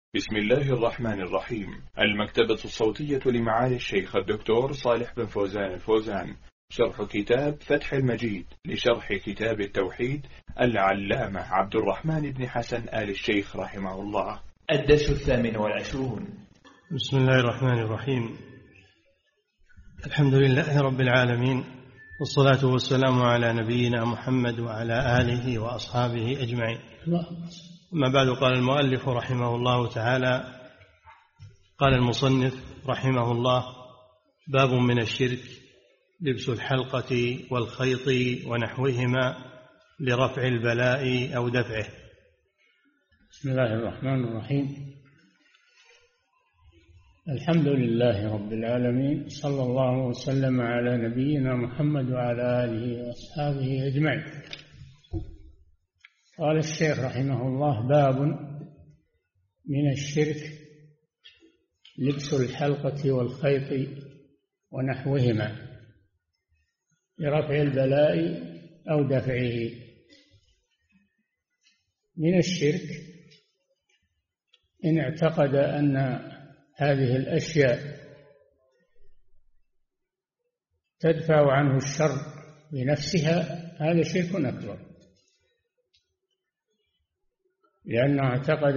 بسم الله الرحمن الرحيم. المكتبة الصوتية لمعالي الشيخ الدكتور صالح بن فوزان الفوزان، شرح كتاب فتح المجيد لشرح كتاب التوحيد العلامة عبد الرحمن بن حسن آل الشيخ رحمه الله. الدرس 28. بسم الله الرحمن الرحيم. الحمد لله رب العالمين، والصلاة والسلام على نبينا محمد وعلى آله وأصحابه أجمعين. أما بعد، قال المؤلف رحمه الله تعالى: قال المصنف رحمه الله: باب من الشرك لبس الحلقة والخيط ونحوهما لرفع البلاء أو دفعه. بسم الله الرحمن الرحيم. الحمد لله رب العالمين، صلى الله وسلم على نبينا محمد وعلى آله وأصحابه أجمعين. قال الشيخ رحمه الله: باب من الشرك لبس الحلقة والخيط ونحوهما لرفع البلاء أو دفعه. من الشرك إن اعتقد أن هذه الأشياء تدفع عنه الشر بنفسها، هذا شرك أكبر، لأنه اعتقد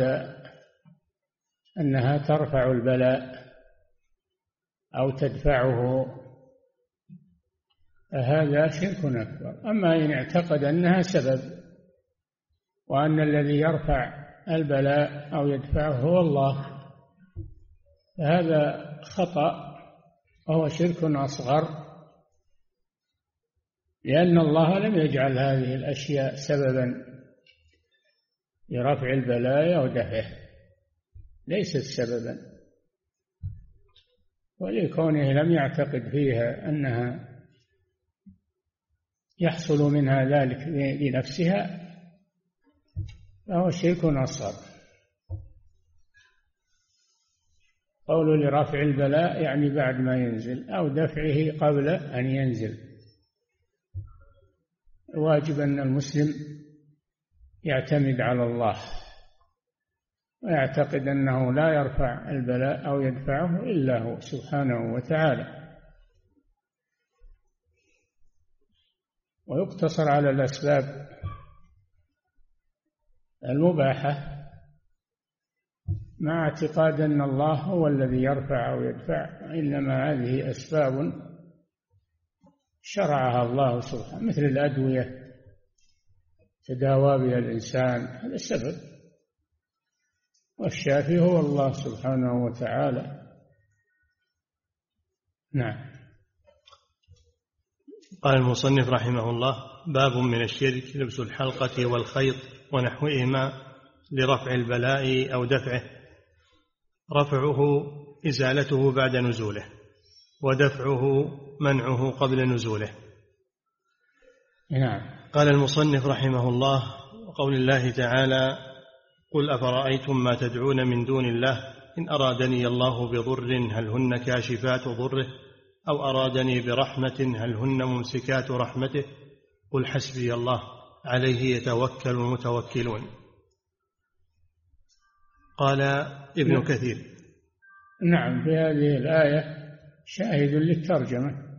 أنها ترفع البلاء أو تدفعه، هذا شرك أكبر. أما إن اعتقد أنها سبب، وأن الذي يرفع البلاء أو يدفعه هو الله، فهذا خطأ وهو شرك أصغر، لأن الله لم يجعل هذه الأشياء سببا لرفع البلاء أو دفعه، ليست سببا، ولكونه لم يعتقد فيها أنها يحصل منها ذلك لنفسها، فهو شرك أصغر. قول لرفع البلاء يعني بعد ما ينزل، أو دفعه قبل أن ينزل. واجب أن المسلم يعتمد على الله ويعتقد أنه لا يرفع البلاء أو يدفعه إلا هو سبحانه وتعالى، ويقتصر على الأسباب المباحة مع اعتقاد أن الله هو الذي يرفع أو يدفع، إنما هذه أسباب شرعها الله سبحانه، مثل الأدوية تداوى بها الإنسان، هذا سبب، والشافي هو الله سبحانه وتعالى. نعم. قال المصنف رحمه الله: باب من الشرك لبس الحلقة والخيط ونحوهما لرفع البلاء أو دفعه. رفعه إزالته بعد نزوله، ودفعه منعه قبل نزوله. نعم. قال المصنف رحمه الله: وقول الله تعالى: قل أفرأيتم ما تدعون من دون الله إن أرادني الله بضر هل هن كاشفات ضره أو أرادني برحمة هل هن ممسكات رحمته قل حسبي الله عليه يتوكل المتوكلون. قال ابن كثير: نعم، في هذه الآية شاهد للترجمة.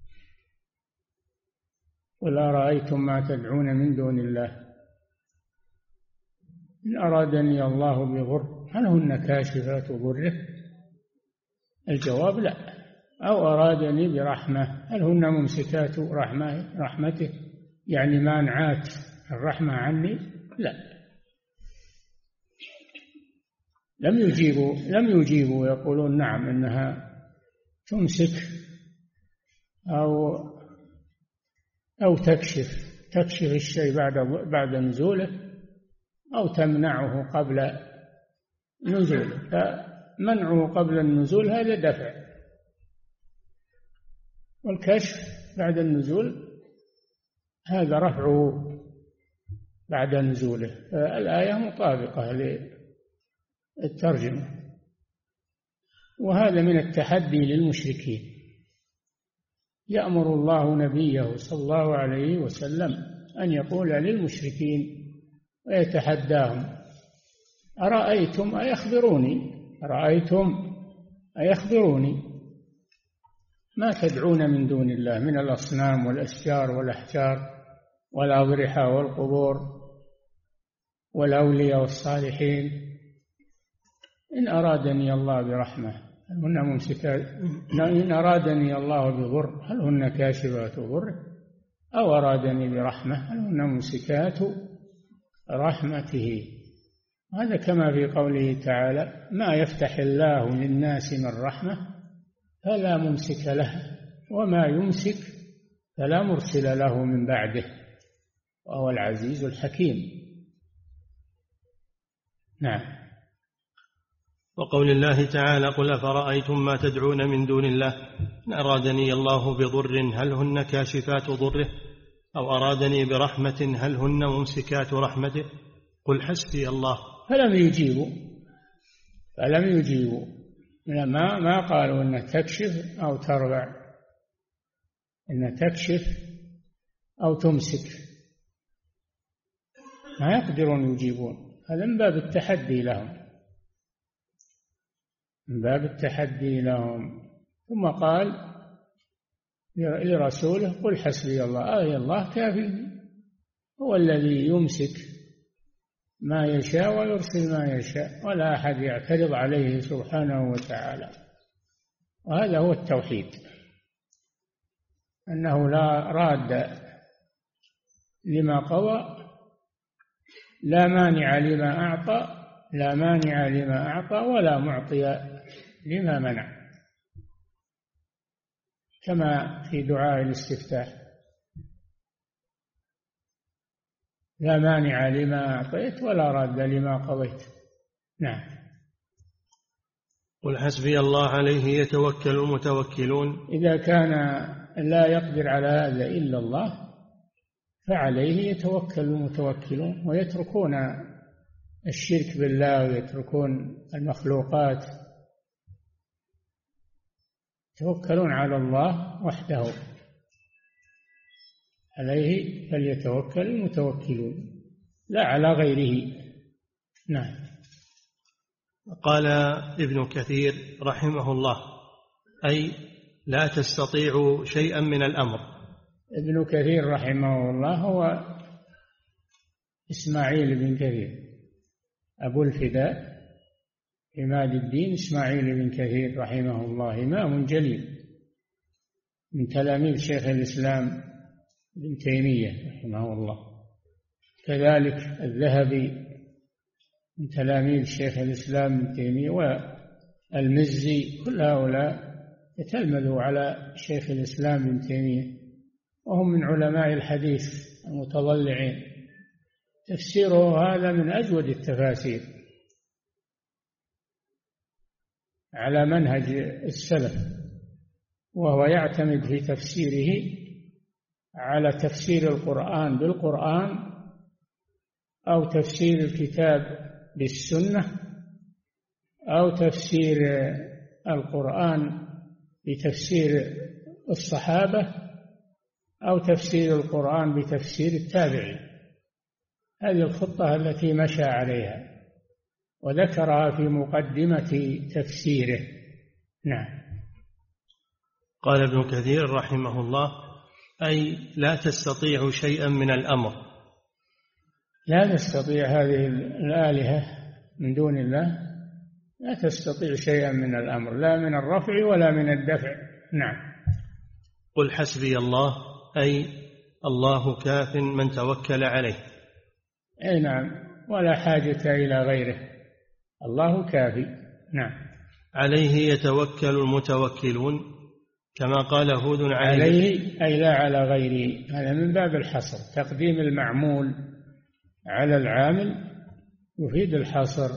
قل أرأيتم ما تدعون من دون الله إن أرادني الله بضر هل هن كاشفات ضره؟ الجواب لا. أو أرادني برحمة هل هن ممسكات رحمته، يعني مانعات الرحمة عني؟ لا. لم يجيبوا يقولون نعم إنها تمسك أو تكشف الشيء بعد نزوله، أو تمنعه قبل نزوله. فمنعه قبل النزول هذا دفع، والكشف بعد النزول هذا رفعه بعد نزوله. فالآية مطابقة للترجمة، وهذا من التحدي للمشركين. يأمر الله نبيه صلى الله عليه وسلم أن يقول للمشركين ويتحداهم أرأيتم أيخبروني ما تدعون من دون الله من الأصنام والأشجار والأحجار والأضرحة والقبور والأولياء والصالحين، إن أرادني الله برحمة هل هن ممسكات، إن أرادني الله بضر هل هن كاشفات ضره، أو أرادني برحمة هل هن ممسكات رحمته. هذا كما في قوله تعالى: ما يفتح الله للناس من رحمة فلا ممسك له وما يمسك فلا مرسل له من بعده وهو العزيز الحكيم. نعم. وقول الله تعالى: قل أفرأيتم ما تدعون من دون الله إن أرادني الله بضر هل هن كاشفات ضره أو أرادني برحمة هل هن ممسكات رحمته قل حسبي الله. فلم يجيبوا ما قالوا إن تكشف أو ترفع، إن تكشف أو تمسك، ما يقدرون يجيبون. هذا من باب التحدي لهم، ثم قال لرسوله: قل حسبي الله، أي الله كافي، هو الذي يمسك ما يشاء ويرسل ما يشاء ولا أحد يعترض عليه سبحانه وتعالى. وهذا هو التوحيد، أنه لا راد لما قضى، لا مانع لما أعطى ولا معطي لما منع، كما في دعاء الاستفتاح: لا مانع لما أعطيت ولا راد لما قضيت. نعم. قل حسبي الله عليه يتوكل المتوكلون. إذا كان لا يقدر على هذا إلا الله فعليه يتوكل المتوكلون، ويتركون الشرك بالله ويتركون المخلوقات، يتوكلون على الله وحده، عليه فليتوكل المتوكلون لا على غيره. نعم. قال ابن كثير رحمه الله: أي لا تستطيع شيئا من الأمر. ابن كثير رحمه الله هو إسماعيل بن كثير أبو الفداء عماد الدين إسماعيل بن كثير رحمه الله، إمام جليل من تلاميذ شيخ الإسلام ابن تيمية رحمه الله، كذلك الذهبي من تلاميذ شيخ الإسلام ابن تيمية، والمزي، كل هؤلاء يتلمذوا على شيخ الإسلام ابن تيمية، وهم من علماء الحديث المتضلعين. تفسيره هذا من أجود التفاسير على منهج السلف، وهو يعتمد في تفسيره على تفسير القرآن بالقرآن، أو تفسير الكتاب بالسنة، أو تفسير القرآن بتفسير الصحابة، أو تفسير القرآن بتفسير التابعين. هذه الخطة التي مشى عليها وذكرها في مقدمة تفسيره. نعم. قال ابن كثير رحمه الله: أي لا تستطيع شيئا من الأمر. لا تستطيع هذه الآلهة من دون الله، لا تستطيع شيئا من الأمر، لا من الرفع ولا من الدفع. نعم. قل حسبي الله، أي الله كاف من توكل عليه. أي نعم، ولا حاجة إلى غيره، الله كافي. نعم. عليه يتوكل المتوكلون، كما قال هود عليه أي لا على غيره، هذا من باب الحصر، تقديم المعمول على العامل يفيد الحصر.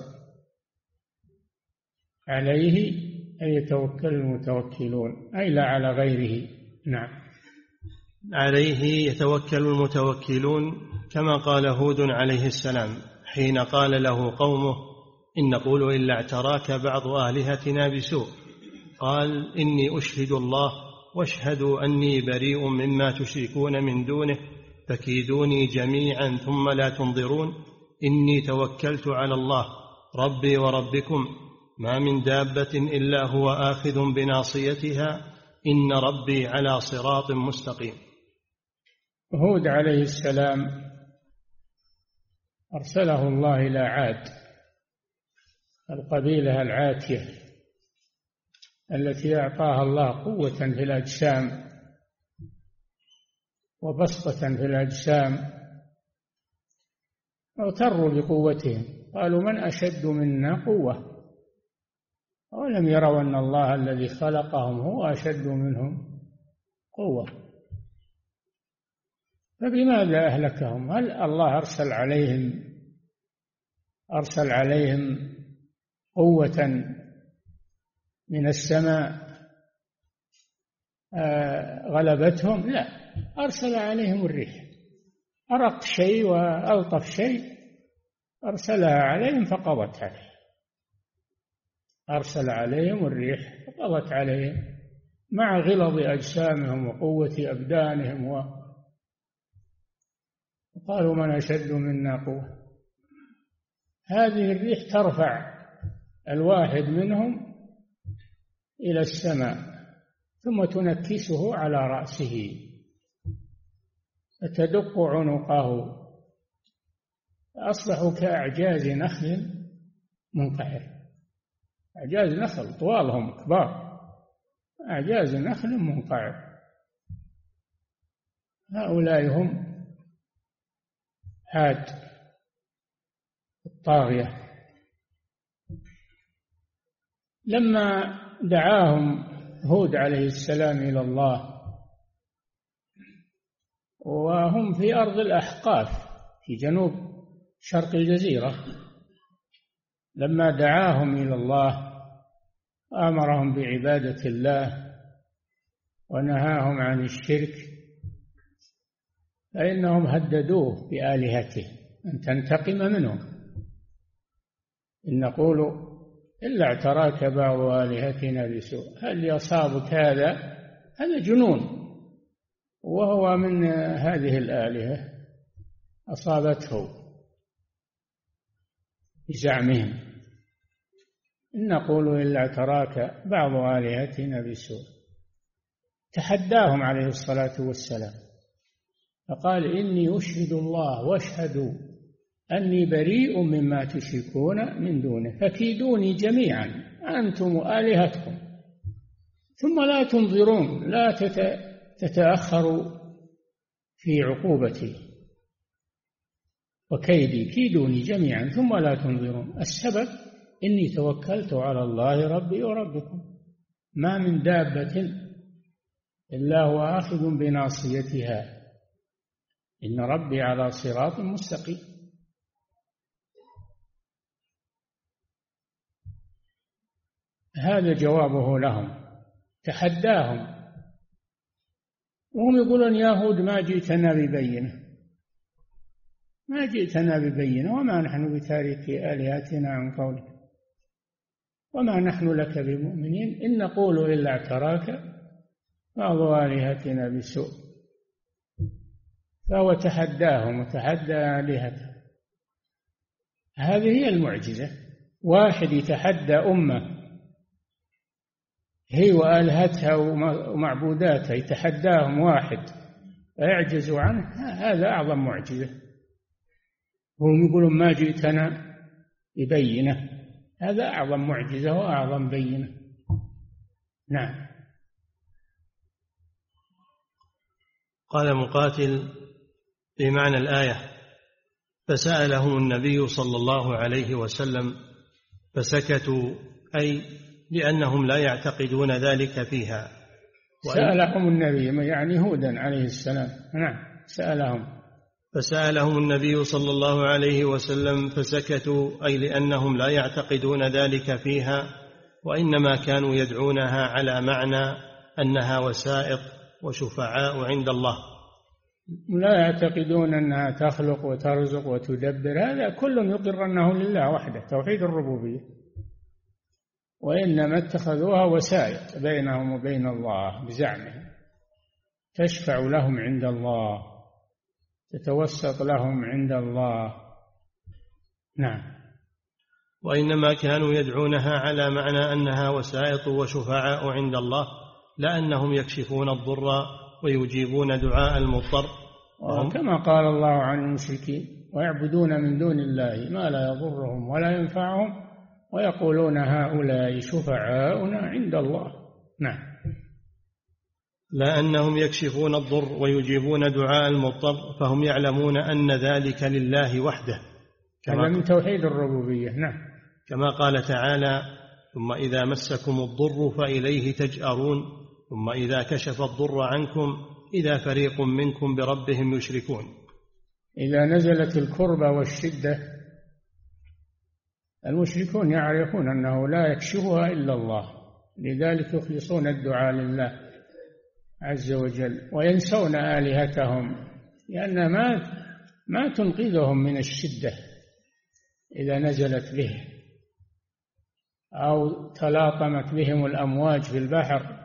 عليه أي يتوكل المتوكلون أي لا على غيره. نعم. عليه يتوكل المتوكلون، كما قال هود عليه السلام حين قال له قومه: إن نقول إلا اعتراك بعض آلهتنا بسوء، قال: إني أشهد الله واشهدوا أني بريء مما تشركون من دونه، فكيدوني جميعا ثم لا تنظرون، إني توكلت على الله ربي وربكم ما من دابة إلا هو آخذ بناصيتها إن ربي على صراط مستقيم. هود عليه السلام أرسله الله إلى عاد، القبيلة العاتية التي أعطاها الله قوة في الأجسام وبسطة في الأجسام، اغتروا بقوتهم، قالوا من أشد منا قوة، ولم يروا أن الله الذي خلقهم هو أشد منهم قوة. فبماذا أهلكهم؟ هل الله أرسل عليهم قوة من السماء غلبتهم؟ لا، أرسل عليهم الريح، أرق شيء وألطف شيء أرسلها عليهم فقضت عليهم، أرسل عليهم الريح فقضت عليهم مع غلظ أجسامهم وقوة أبدانهم وقالوا من أشد منا قوة. هذه الريح ترفع الواحد منهم إلى السماء ثم تنكسه على رأسه فتدق عنقه، أصبحوا كأعجاز نخل منقعر، أعجاز نخل طوالهم كبار، أعجاز نخل منقعر. هؤلاء هم عاد الطاغية. لما دعاهم هود عليه السلام إلى الله وهم في أرض الأحقاف في جنوب شرق الجزيرة، لما دعاهم إلى الله أمرهم بعبادة الله ونهاهم عن الشرك، فإنهم هددوه بآلهته أن تنتقم منهم، إن نقول إلا اعتراك بعض آلهتنا بسوء. هل يصابك هذا جنون، وهو من هذه الآلهة أصابته بزعمهم، إن نقول إلا اعتراك بعض آلهتنا بسوء. تحداهم عليه الصلاة والسلام فقال إني أشهد الله واشهدوا أني بريء مما تشركون من دونه فكيدوني جميعا أنتم وآلهتكم ثم لا تنظرون، لا تتأخروا في عقوبتي وكيدي، كيدوني جميعا ثم لا تنظرون. السبب إني توكلت على الله ربي وربكم ما من دابة إلا هو آخذ بناصيتها إن ربي على صراط مستقيم. هذا جوابه لهم، تحداهم وهم يقولون يا هود ما جئتنا ببينة، ما جئتنا ببينة وما نحن بتاركي آلهتنا عن قولك وما نحن لك بمؤمنين إن نقول إلا اعتراك بعض آلهتنا بسوء. فهو تحداهم وتحدى آلهته. هذه هي المعجزة، واحد يتحدى أمة هي وآلهتها ومعبوداتها، يتحداهم واحد ويعجزوا عنه، هذا أعظم معجزة. هم يقولون ما جئتنا ببينة، هذا أعظم معجزة وأعظم بينة. نعم. قال مقاتل في معنى الآية فسألهم النبي صلى الله عليه وسلم فسكتوا، أي لأنهم لا يعتقدون ذلك فيها. سألهم النبي يعني هودا عليه السلام. نعم سألهم، فسألهم النبي صلى الله عليه وسلم فسكتوا، أي لأنهم لا يعتقدون ذلك فيها، وإنما كانوا يدعونها على معنى أنها وسائط وشفعاء عند الله، لا يعتقدون أنها تخلق وترزق وتدبر، هذا كل يقر أنه لله وحده توحيد الربوبية، وإنما اتخذوها وسائط بينهم وبين الله بزعمهم، تشفع لهم عند الله، تتوسط لهم عند الله. نعم. وإنما كانوا يدعونها على معنى أنها وسائط وشفعاء عند الله، لا أنهم يكشفون الضر ويجيبون دعاء المضطر. كما قال الله عن المشركين: ويعبدون من دون الله ما لا يضرهم ولا ينفعهم ويقولون هؤلاء شفعاؤنا عند الله. نعم. لا أنهم يكشفون الضر ويجيبون دعاء المضطر، فهم يعلمون أن ذلك لله وحده، هذا من توحيد الربوبية. نعم. كما قال تعالى: ثم إذا مسكم الضر فإليه تجأرون، ثم إذا كشف الضر عنكم إذا فريق منكم بربهم يشركون. إذا نزلت الكربة والشدة المشركون يعرفون أنه لا يكشفها إلا الله، لذلك يخلصون الدعاء لله عز وجل وينسون آلهتهم، لأن ما تنقذهم من الشدة إذا نزلت به أو تلاطمت بهم الأمواج في البحر،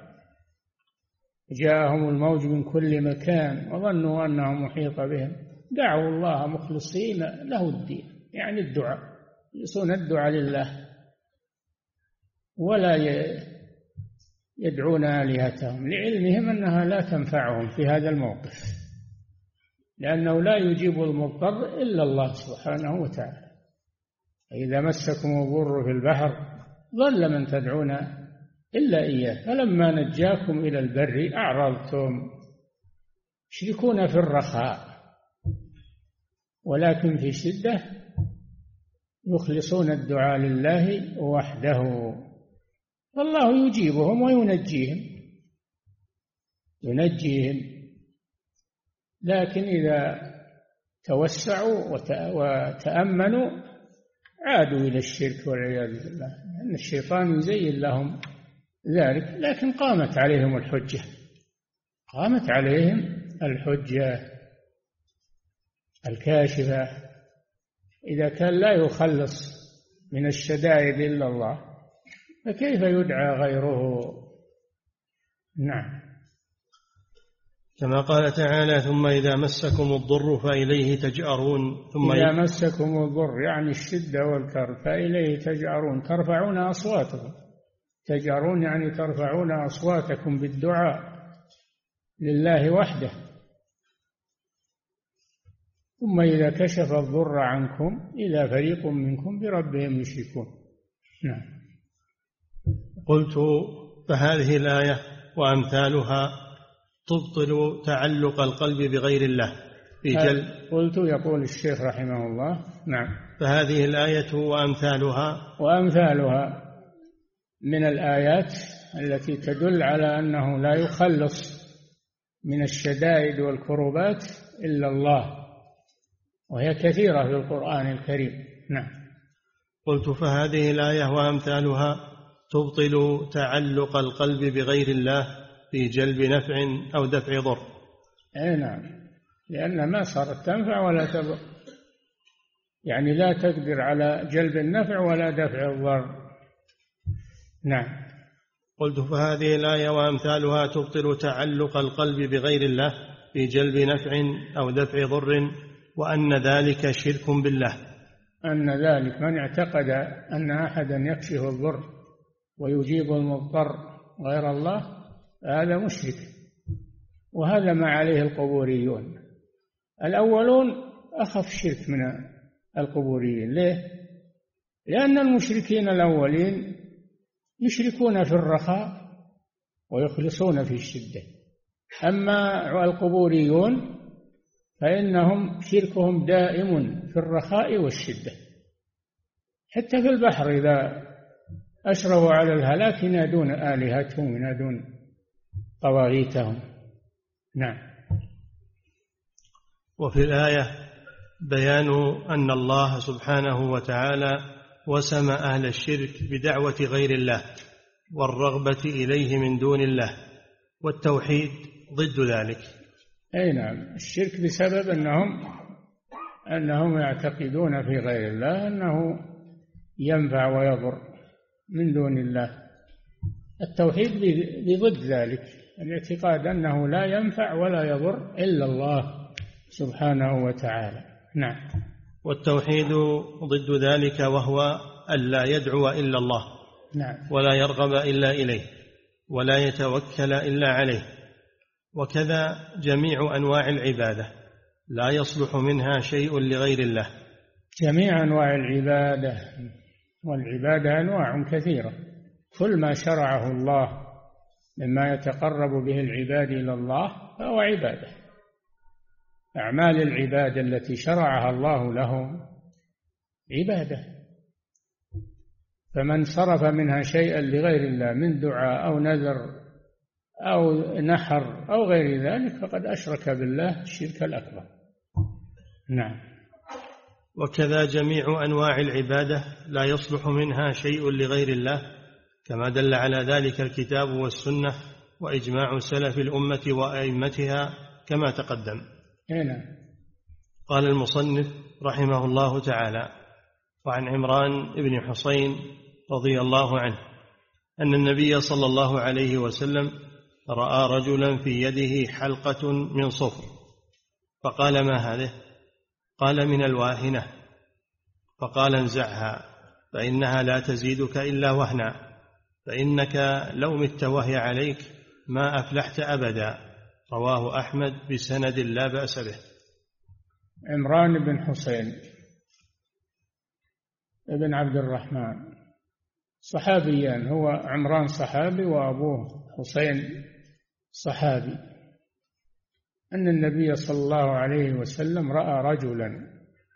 جاءهم الموج من كل مكان وظنوا أنه محيط بهم، دعوا الله مخلصين له الدين، يعني الدعاء، يخلصون الدعاء لله ولا يدعون آلهتهم، لعلمهم أنها لا تنفعهم في هذا الموقف، لأنه لا يجيب المضطر إلا الله سبحانه وتعالى. إذا مسكم الضر في البحر ضل من تدعون إلا إياه، فلما نجاكم إلى البر أعرضتم. يشركون في الرخاء، ولكن في الشدة يخلصون الدعاء لله وحده، والله يجيبهم وينجيهم. لكن إذا توسعوا وتأمنوا عادوا إلى الشرك والعياذ بالله، لأن الشيطان يزين لهم ذلك. لكن قامت عليهم الحجة الكاشفة. إذا كان لا يخلص من الشدائد إلا الله فكيف يدعى غيره؟ نعم. كما قال تعالى: ثم إذا مسكم الضر فإليه تجأرون. إذا مسكم الضر يعني الشدة والكرب، فإليه تجأرون، ترفعون أصواتكم. تجأرون يعني ترفعون أصواتكم بالدعاء لله وحده. ثم إذا كشف الضر عنكم إذا فريق منكم بربهم يشركون. نعم. قلت: فهذه الآية وأمثالها تبطل تعلق القلب بغير الله في جل. قلت يقول الشيخ رحمه الله. نعم. فهذه الآية وأمثالها من الآيات التي تدل على أنه لا يخلص من الشدائد والكروبات إلا الله، وهي كثيرة في القرآن الكريم. نعم. قلت: فهذه الآية وأمثالها تبطل تعلق القلب بغير الله في جلب نفع أو دفع ضر. نعم، لأن ما صارت تنفع ولا تضر، يعني لا تقدر على جلب النفع ولا دفع الضر. نعم. قلت: فهذه الآية وأمثالها تبطل تعلق القلب بغير الله في جلب نفع أو دفع ضر، وأن ذلك شرك بالله. أن ذلك من اعتقد أن أحدا يكشف الضر ويجيب المضطر غير الله هذا مشرك، وهذا ما عليه القبوريون. الأولون أخف شرك من القبوريين. ليه؟ لأن المشركين الأولين يشركون في الرخاء ويخلصون في الشدة، أما القبوريون فإنهم شركهم دائم في الرخاء والشدة، حتى في البحر إذا أشرفوا على الهلاك ينادون آلهتهم، ينادون طواغيتهم. نعم. وفي الآية بيان أن الله سبحانه وتعالى وسم أهل الشرك بدعوة غير الله والرغبة إليه من دون الله، والتوحيد ضد ذلك. أي نعم، الشرك بسبب أنهم يعتقدون في غير الله أنه ينفع ويضر من دون الله. التوحيد بضد ذلك، الاعتقاد أنه لا ينفع ولا يضر إلا الله سبحانه وتعالى. نعم. والتوحيد ضد ذلك، وهو ألا يدعو إلا الله، نعم. ولا يرغب إلا إليه، ولا يتوكل إلا عليه. وكذا جميع أنواع العبادة لا يصلح منها شيء لغير الله. جميع أنواع العبادة، والعبادة أنواع كثيرة، كل ما شرعه الله مما يتقرب به العباد إلى الله فهو عبادة. أعمال العبادة التي شرعها الله لهم عبادة، فمن صرف منها شيئا لغير الله من دعاء أو نذر أو نحر أو غير ذلك فقد أشرك بالله الشرك الأكبر. نعم. وكذا جميع أنواع العبادة لا يصلح منها شيء لغير الله، كما دل على ذلك الكتاب والسنة وإجماع سلف الأمة وأئمتها كما تقدم. هنا. قال المصنف رحمه الله تعالى: وعن عمران بن حسين رضي الله عنه أن النبي صلى الله عليه وسلم رأى رجلا في يده حلقة من صفر، فقال: ما هذه؟ قال: من الواهنة. فقال: انزعها فإنها لا تزيدك إلا وهنا، فإنك لو مت وهي عليك ما أفلحت أبدا. رواه أحمد بسند لا بأس به. عمران بن حسين ابن عبد الرحمن صحابيان، هو عمران صحابي وأبوه حسين صحابي، أن النبي صلى الله عليه وسلم رأى رجلا،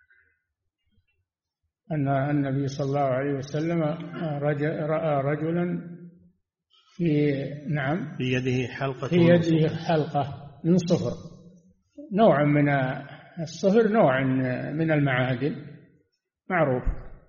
أن النبي صلى الله عليه وسلم رأى رجلا في يده حلقة من صفر، نوع من الصفر، نوع من المعادن معروف.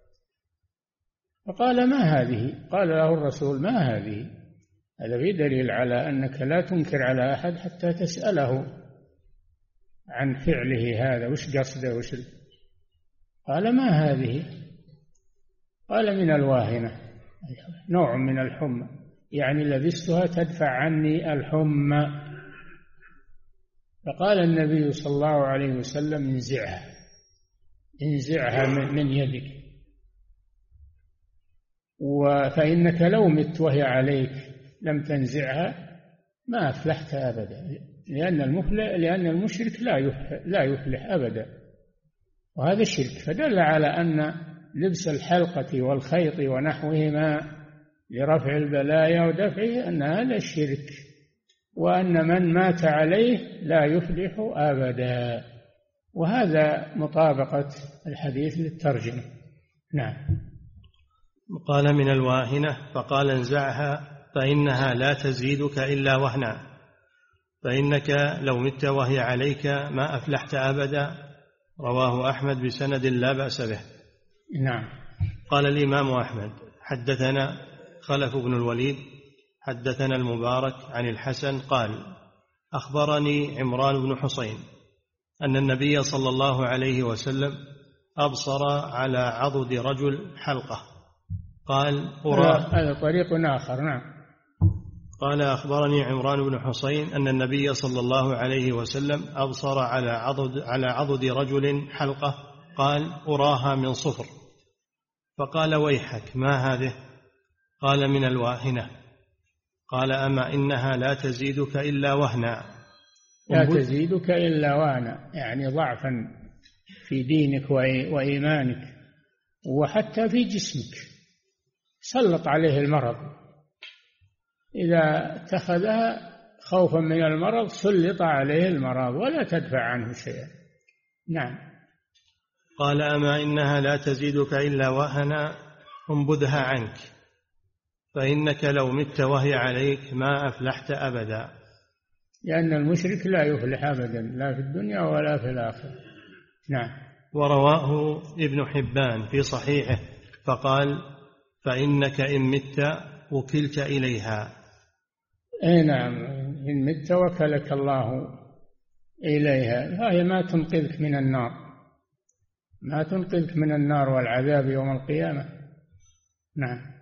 فقال: ما هذه؟ قال له الرسول: ما هذه؟ هذا في دليل على أنك لا تنكر على أحد حتى تسأله عن فعله هذا، وش قصده قال: ما هذه؟ قال: من الواهنة، نوع من الحمى، يعني لبستها تدفع عني الحمى. فقال النبي صلى الله عليه وسلم: انزعها من يدك، فإنك لو مت وهي عليك لم تنزعها ما أفلحت أبدا، لأن المشرك لا يفلح أبدا، وهذا الشرك. فدل على أن لبس الحلقة والخيط ونحوهما لرفع البلايا ودفعه أن هذا الشرك، وأن من مات عليه لا يفلح أبدا، وهذا مطابقة الحديث للترجمة. نعم. قال: من الواهنة. فقال: انزعها فإنها لا تزيدك إلا وهنا، فإنك لو مت وهي عليك ما أفلحت أبدا. رواه أحمد بسند لا بأس به. نعم. قال الإمام أحمد: حدثنا خلف بن الوليد حدثنا المبارك عن الحسن قال: أخبرني عمران بن حسين أن النبي صلى الله عليه وسلم أبصر على عضد رجل حلقة. قال: هذا طريق آخر. نعم. قال: أخبرني عمران بن حسين أن النبي صلى الله عليه وسلم أبصر على عضد رجل حلقة، قال: أراها من صفر. فقال: ويحك، ما هذه؟ قال: من الواهنة. قال: أما إنها لا تزيدك إلا وهنا. لا تزيدك إلا وهنا، يعني ضعفا في دينك وإيمانك، وحتى في جسمك، سلط عليه المرض. إذا اتخذها خوفا من المرض سلط عليه المرض ولا تدفع عنه شيئا. نعم. قال: أما إنها لا تزيدك إلا وهنا، انبذها عنك، فإنك لو مت وهي عليك ما أفلحت أبدا. لأن المشرك لا يفلح أبدا، لا في الدنيا ولا في الآخرة. نعم. ورواه ابن حبان في صحيحه فقال: فإنك إن مت وكلت إليها. نعم، إن مت وكلك الله إليها، هي ما تنقذك من النار، ما تنقذك من النار والعذاب يوم القيامة. نعم.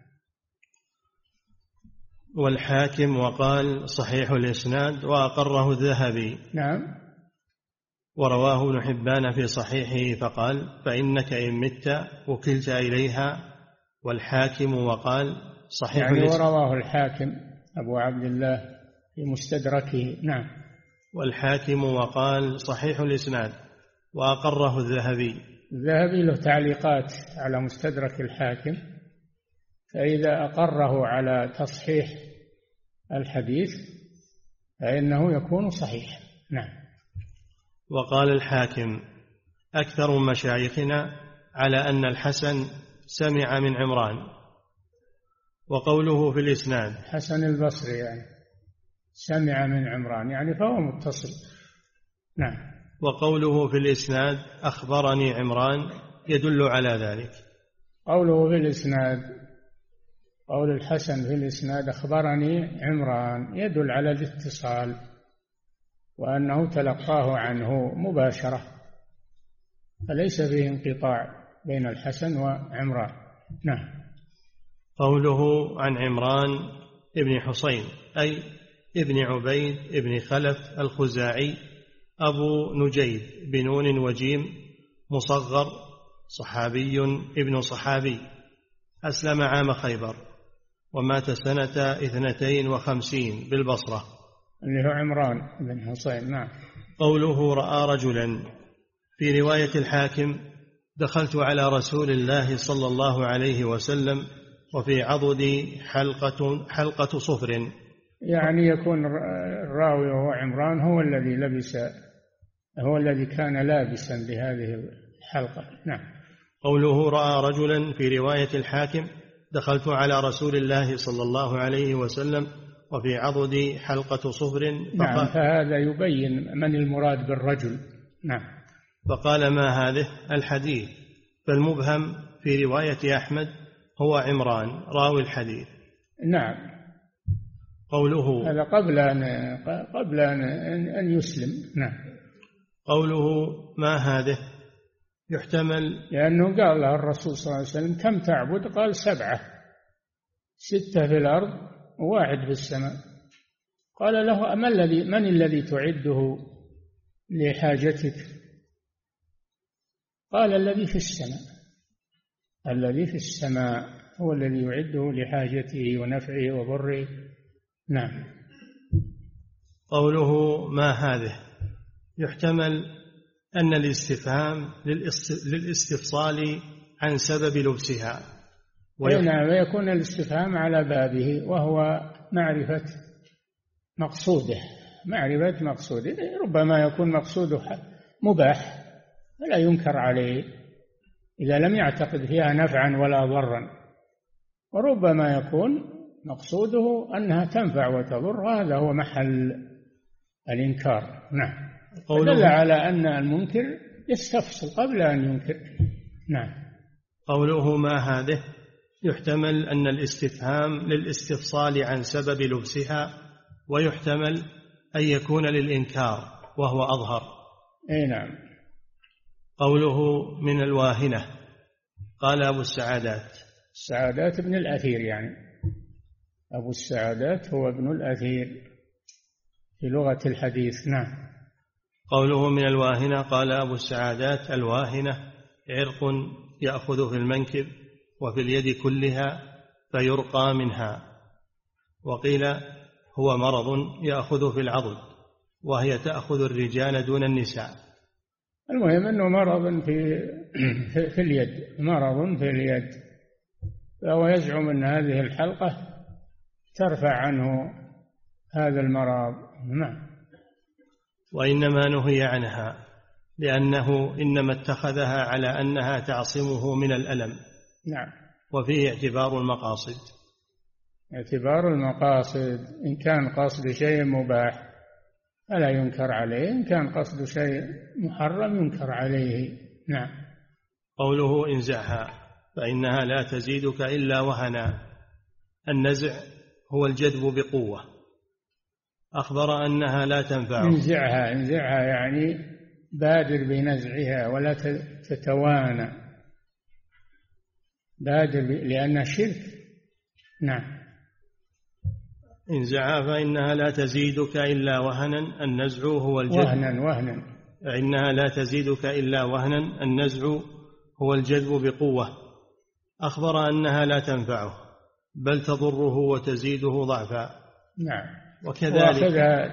والحاكم وقال: صحيح الإسناد، وأقره الذهبي. نعم. ورواه ابن حبان في صحيحه فقال: فإنك إن مت وكلت إليها، والحاكم وقال صحيح يعني ورواه الحاكم أبو عبد الله في مستدركه. نعم. والحاكم وقال صحيح الإسناد وأقره الذهبي له تعليقات على مستدرك الحاكم، فإذا أقره على تصحيح الحديث فإنه يكون صحيح. نعم. وقال الحاكم أكثر مشايخنا على أن الحسن سمع من عمران. وقوله في الإسناد حسن البصري يعني سمع من عمران يعني فهو متصل. نعم. وقوله في الإسناد أخبرني عمران يدل على ذلك. قوله في الإسناد، قول الحسن في الإسناد أخبرني عمران يدل على الاتصال وأنه تلقاه عنه مباشرة، فليس فيه انقطاع بين الحسن وعمران. نعم. قوله عن عمران ابن حسين أي ابن عبيد ابن خلف الخزاعي أبو نجيب بنون وجيم مصغر، صحابي ابن صحابي، أسلم عام خيبر ومات سنة 52 بالبصرة، اللي هو عمران بن حسين. نعم. قوله رأى رجلا، في رواية الحاكم دخلت على رسول الله صلى الله عليه وسلم وفي عضدي حلقة صفر، يعني يكون الراوي وهو عمران هو الذي كان لابسا بهذه الحلقة. نعم. قوله رأى رجلا، في رواية الحاكم دخلت على رسول الله صلى الله عليه وسلم وفي عضدي حلقة صفر. نعم. فهذا يبين من المراد بالرجل. نعم. فقال ما هذه الحديث، فالمبهم في رواية أحمد هو عمران راوي الحديث. نعم. قوله هذا قبل أن يسلم. نعم. قوله ما هذه يحتمل، لأنه قال له الرسول صلى الله عليه وسلم كم تعبد؟ قال 7، 6 في الأرض و1 في السماء. قال له من الذي تعده لحاجتك؟ قال الذي في السماء. الذي في السماء هو الذي يعده لحاجته ونفعه وضره. نعم. قوله ما هذه يحتمل أن الاستفهام للاستفصال عن سبب لبسها، نعم، ويكون الاستفهام على بابه وهو معرفة مقصوده. ربما يكون مقصوده مباح ولا ينكر عليه إذا لم يعتقد فيها نفعا ولا ضرا، وربما يكون مقصوده أنها تنفع وتضر، هذا هو محل الإنكار. نعم. دل على أن المنكر يستفصل قبل أن ينكر. نعم. قوله ما هذه يحتمل أن الاستفهام للاستفصال عن سبب لبسها، ويحتمل أن يكون للإنكار وهو أظهر. أي نعم. قوله من الواهنة، قال أبو السعادات ابن الأثير، يعني أبو السعادات هو ابن الأثير في لغة الحديث. نعم. قوله من الواهنة، قال أبو السعادات الواهنة عرق يأخذ في المنكب وفي اليد كلها فيرقى منها، وقيل هو مرض يأخذ في العضد وهي تأخذ الرجال دون النساء. المهم أنه مرض في اليد، مرض في اليد، فهو يزعم أن هذه الحلقة ترفع عنه هذا المرض. نعم. وإنما نهي عنها لأنه إنما اتخذها على أنها تعصمه من الألم. نعم. وفيه اعتبار المقاصد، إن كان قصد شيء مباح فلا ينكر عليه، إن كان قصد شيء محرم ينكر عليه. نعم. قوله انزعها فإنها لا تزيدك إلا وهنا، النزع هو الجذب بقوة، أخبر أنها لا تنفع. انزعها يعني بادر بنزعها ولا تتوانى، بادر لأنها شرك. نعم. انزعها فإنها لا تزيدك إلا وهنا، النزع هو الجذب وهنا إنها لا تزيدك إلا وهنا، النزع هو الجذب بقوة، أخبر أنها لا تنفعه بل تضره وتزيده ضعفا. نعم. وكذلك وأخذها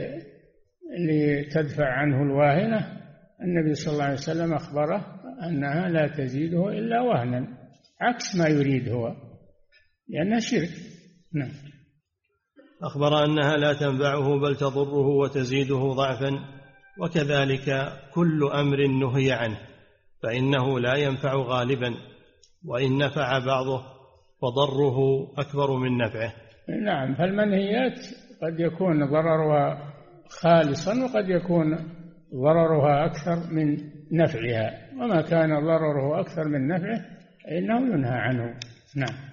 لتدفع عنه الواهنة. النبي صلى الله عليه وسلم أخبره أنها لا تزيده إلا وهنا، عكس ما يريد هو، لأنها شرك. نعم. أخبر أنها لا تنفعه بل تضره وتزيده ضعفا. وكذلك كل أمر نهي عنه فإنه لا ينفع غالبا، وإن نفع بعضه فضره أكبر من نفعه. نعم. فالمنهيات قد يكون ضررها خالصا وقد يكون ضررها أكثر من نفعها، وما كان ضرره أكثر من نفعه فإنه ينهى عنه. نعم.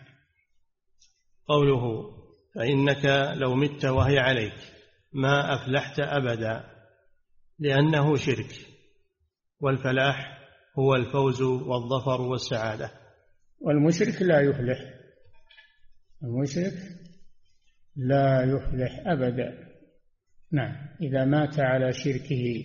قوله فإنك لو مت وهي عليك ما أفلحت أبدا، لأنه شرك، والفلاح هو الفوز والظفر والسعادة. والمشرك لا يفلح، المشرك لا يفلح أبدا. نعم. إذا مات على شركه.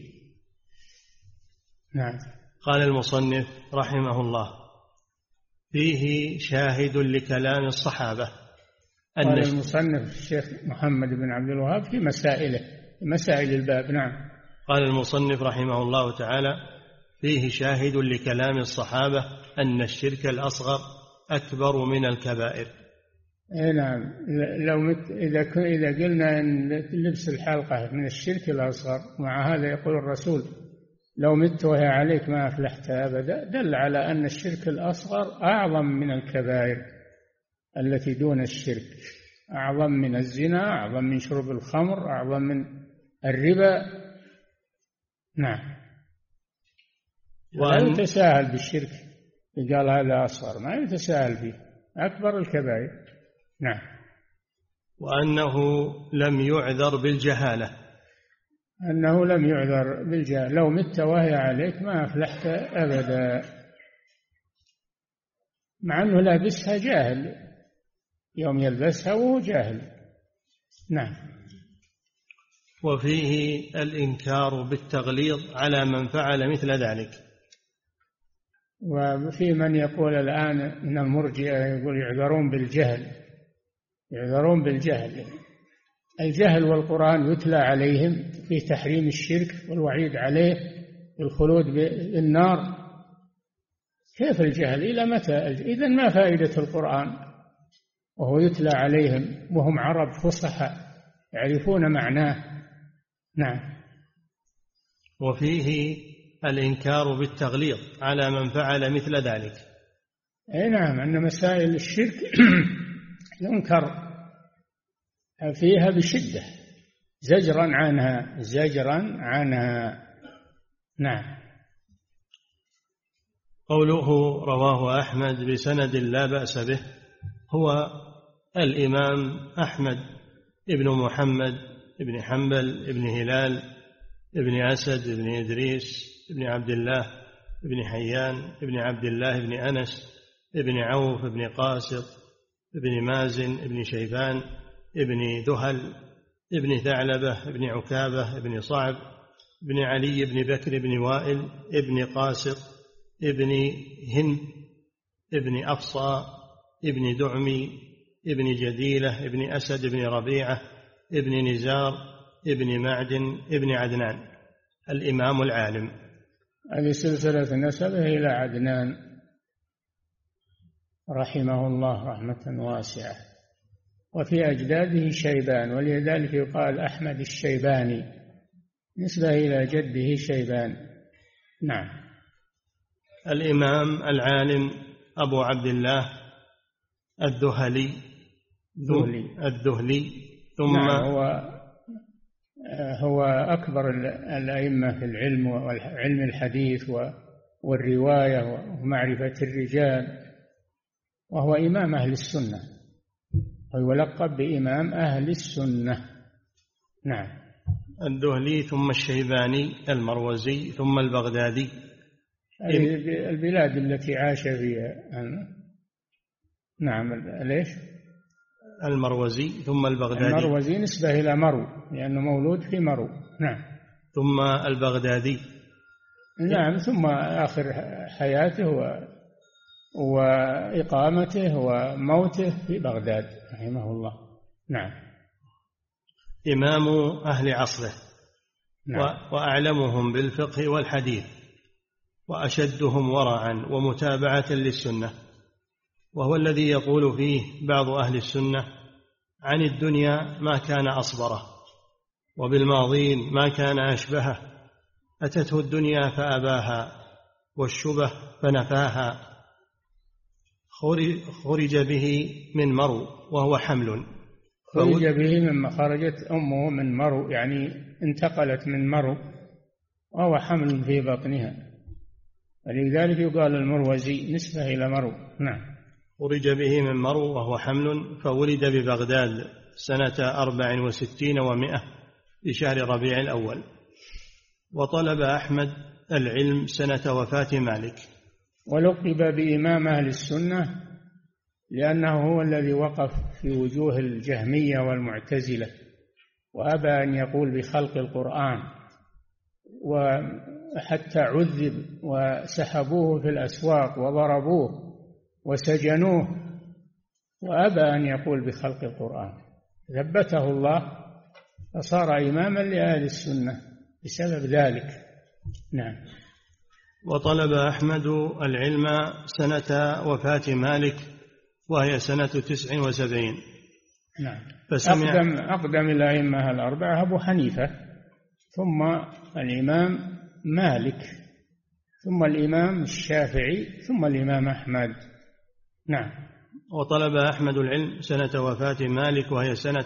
نعم. قال المصنف رحمه الله فيه شاهد لكلام الصحابة. قال المصنف الشيخ محمد بن عبد الوهاب في مسائله، في مسائل الباب. نعم. قال المصنف رحمه الله تعالى فيه شاهد لكلام الصحابة أن الشرك الأصغر أكبر من الكبائر. نعم. لو إذا قلنا أن لبس الحلقة من الشرك الأصغر، مع هذا يقول الرسول لو مت وهي عليك ما أفلحت أبدا، دل على أن الشرك الأصغر أعظم من الكبائر التي دون الشرك، أعظم من الزنا، أعظم من شرب الخمر، أعظم من الربا. نعم. لا يتساهل بالشرك. قال هذا أصغر، ما يتساهل فيه، أكبر الكبائر. نعم. وأنه لم يعذر بالجهالة، أنه لم يعذر بالجهالة. لو مت وهي عليك ما أفلحت أبدا، مع أنه لابسها جاهل، يوم يلبسها وهو جاهل. نعم. وفيه الإنكار بالتغليظ على من فعل مثل ذلك. وفي من يقول الآن إن المرجئة يقول يعذرون بالجهل، يعذرون بالجهل. الجهل والقرآن يتلى عليهم في تحريم الشرك والوعيد عليه بالخلود بالنار. كيف الجهل؟ إلى متى؟ إذن ما فائدة القرآن وهو يتلى عليهم وهم عرب فصحى يعرفون معناه؟ نعم. وفيه الإنكار بالتغليظ على من فعل مثل ذلك. أي نعم. أن مسائل الشرك ينكر فيها بشدة، زجرا عنها، زجرا عنها. نعم. قوله رواه أحمد بسند لا بأس به، هو الإمام أحمد ابن محمد ابن حنبل ابن هلال ابن أسد ابن إدريس ابن عبد الله ابن حيان ابن عبد الله ابن أنس ابن عوف ابن قاسط ابن مازن ابن شيبان ابن ذهل ابن ثعلبة ابن عكابة ابن صعب ابن علي ابن بكر ابن وائل ابن قاسط ابن هند ابن أفصى ابن دعمي ابن جديلة ابن أسد ابن ربيعة ابن نزار ابن معدن ابن عدنان، الإمام العالم. هذه سلسلة نسبه إلى عدنان رحمه الله رحمة واسعة. وفي أجداده شيبان، ولذلك يقال أحمد الشيباني، نسبة إلى جده شيبان. نعم. الإمام العالم أبو عبد الله الذهلي ثم نعم. هو أكبر الأئمة في العلم وعلم الحديث والرواية ومعرفة الرجال، وهو إمام أهل السنة، ويلقب بإمام أهل السنة. نعم. الذهلي ثم الشيباني المروزي ثم البغدادي، البلاد التي عاش فيها. نعم. ليش؟ المروزي ثم البغدادي. المروزي نسبة إلى مرو لأنه مولود في مرو. نعم. ثم البغدادي. نعم. ثم آخر حياته وإقامته وموته في بغداد رحمه الله. نعم. إمام أهل عصره. نعم. وأعلمهم بالفقه والحديث، وأشدهم ورعا ومتابعة للسنة، وهو الذي يقول فيه بعض أهل السنة: عن الدنيا ما كان أصبره، وبالماضين ما كان أشبهه، أتته الدنيا فأباها، والشبه فنفاها، خرج به من مرو وهو حمل. خرج به مما خرجت أمه من مرو، يعني انتقلت من مرو وهو حمل في بطنها، ولذلك يقال المروزي نسبة إلى مرو. نعم. خرج به من مرو وهو حمل، فولد ببغداد سنة 64 و100 في شهر ربيع الأول. وطلب أحمد العلم سنة وفاة مالك. ولقب بإمام أهل السنة لأنه هو الذي وقف في وجوه الجهمية والمعتزلة، وأبى أن يقول بخلق القرآن، وحتى عذب وسحبوه في الأسواق وضربوه وسجنوه، وأبى أن يقول بخلق القرآن، ثبته الله فصار إماما لأهل السنة بسبب ذلك. نعم. وطلب أحمد العلم سنة وفاة مالك وهي سنة 79. نعم. أقدم الأئمة الأربعة أبو حنيفة، ثم الإمام مالك، ثم الإمام الشافعي، ثم الإمام أحمد. نعم. وطلب أحمد العلم سنة وفاة مالك وهي سنة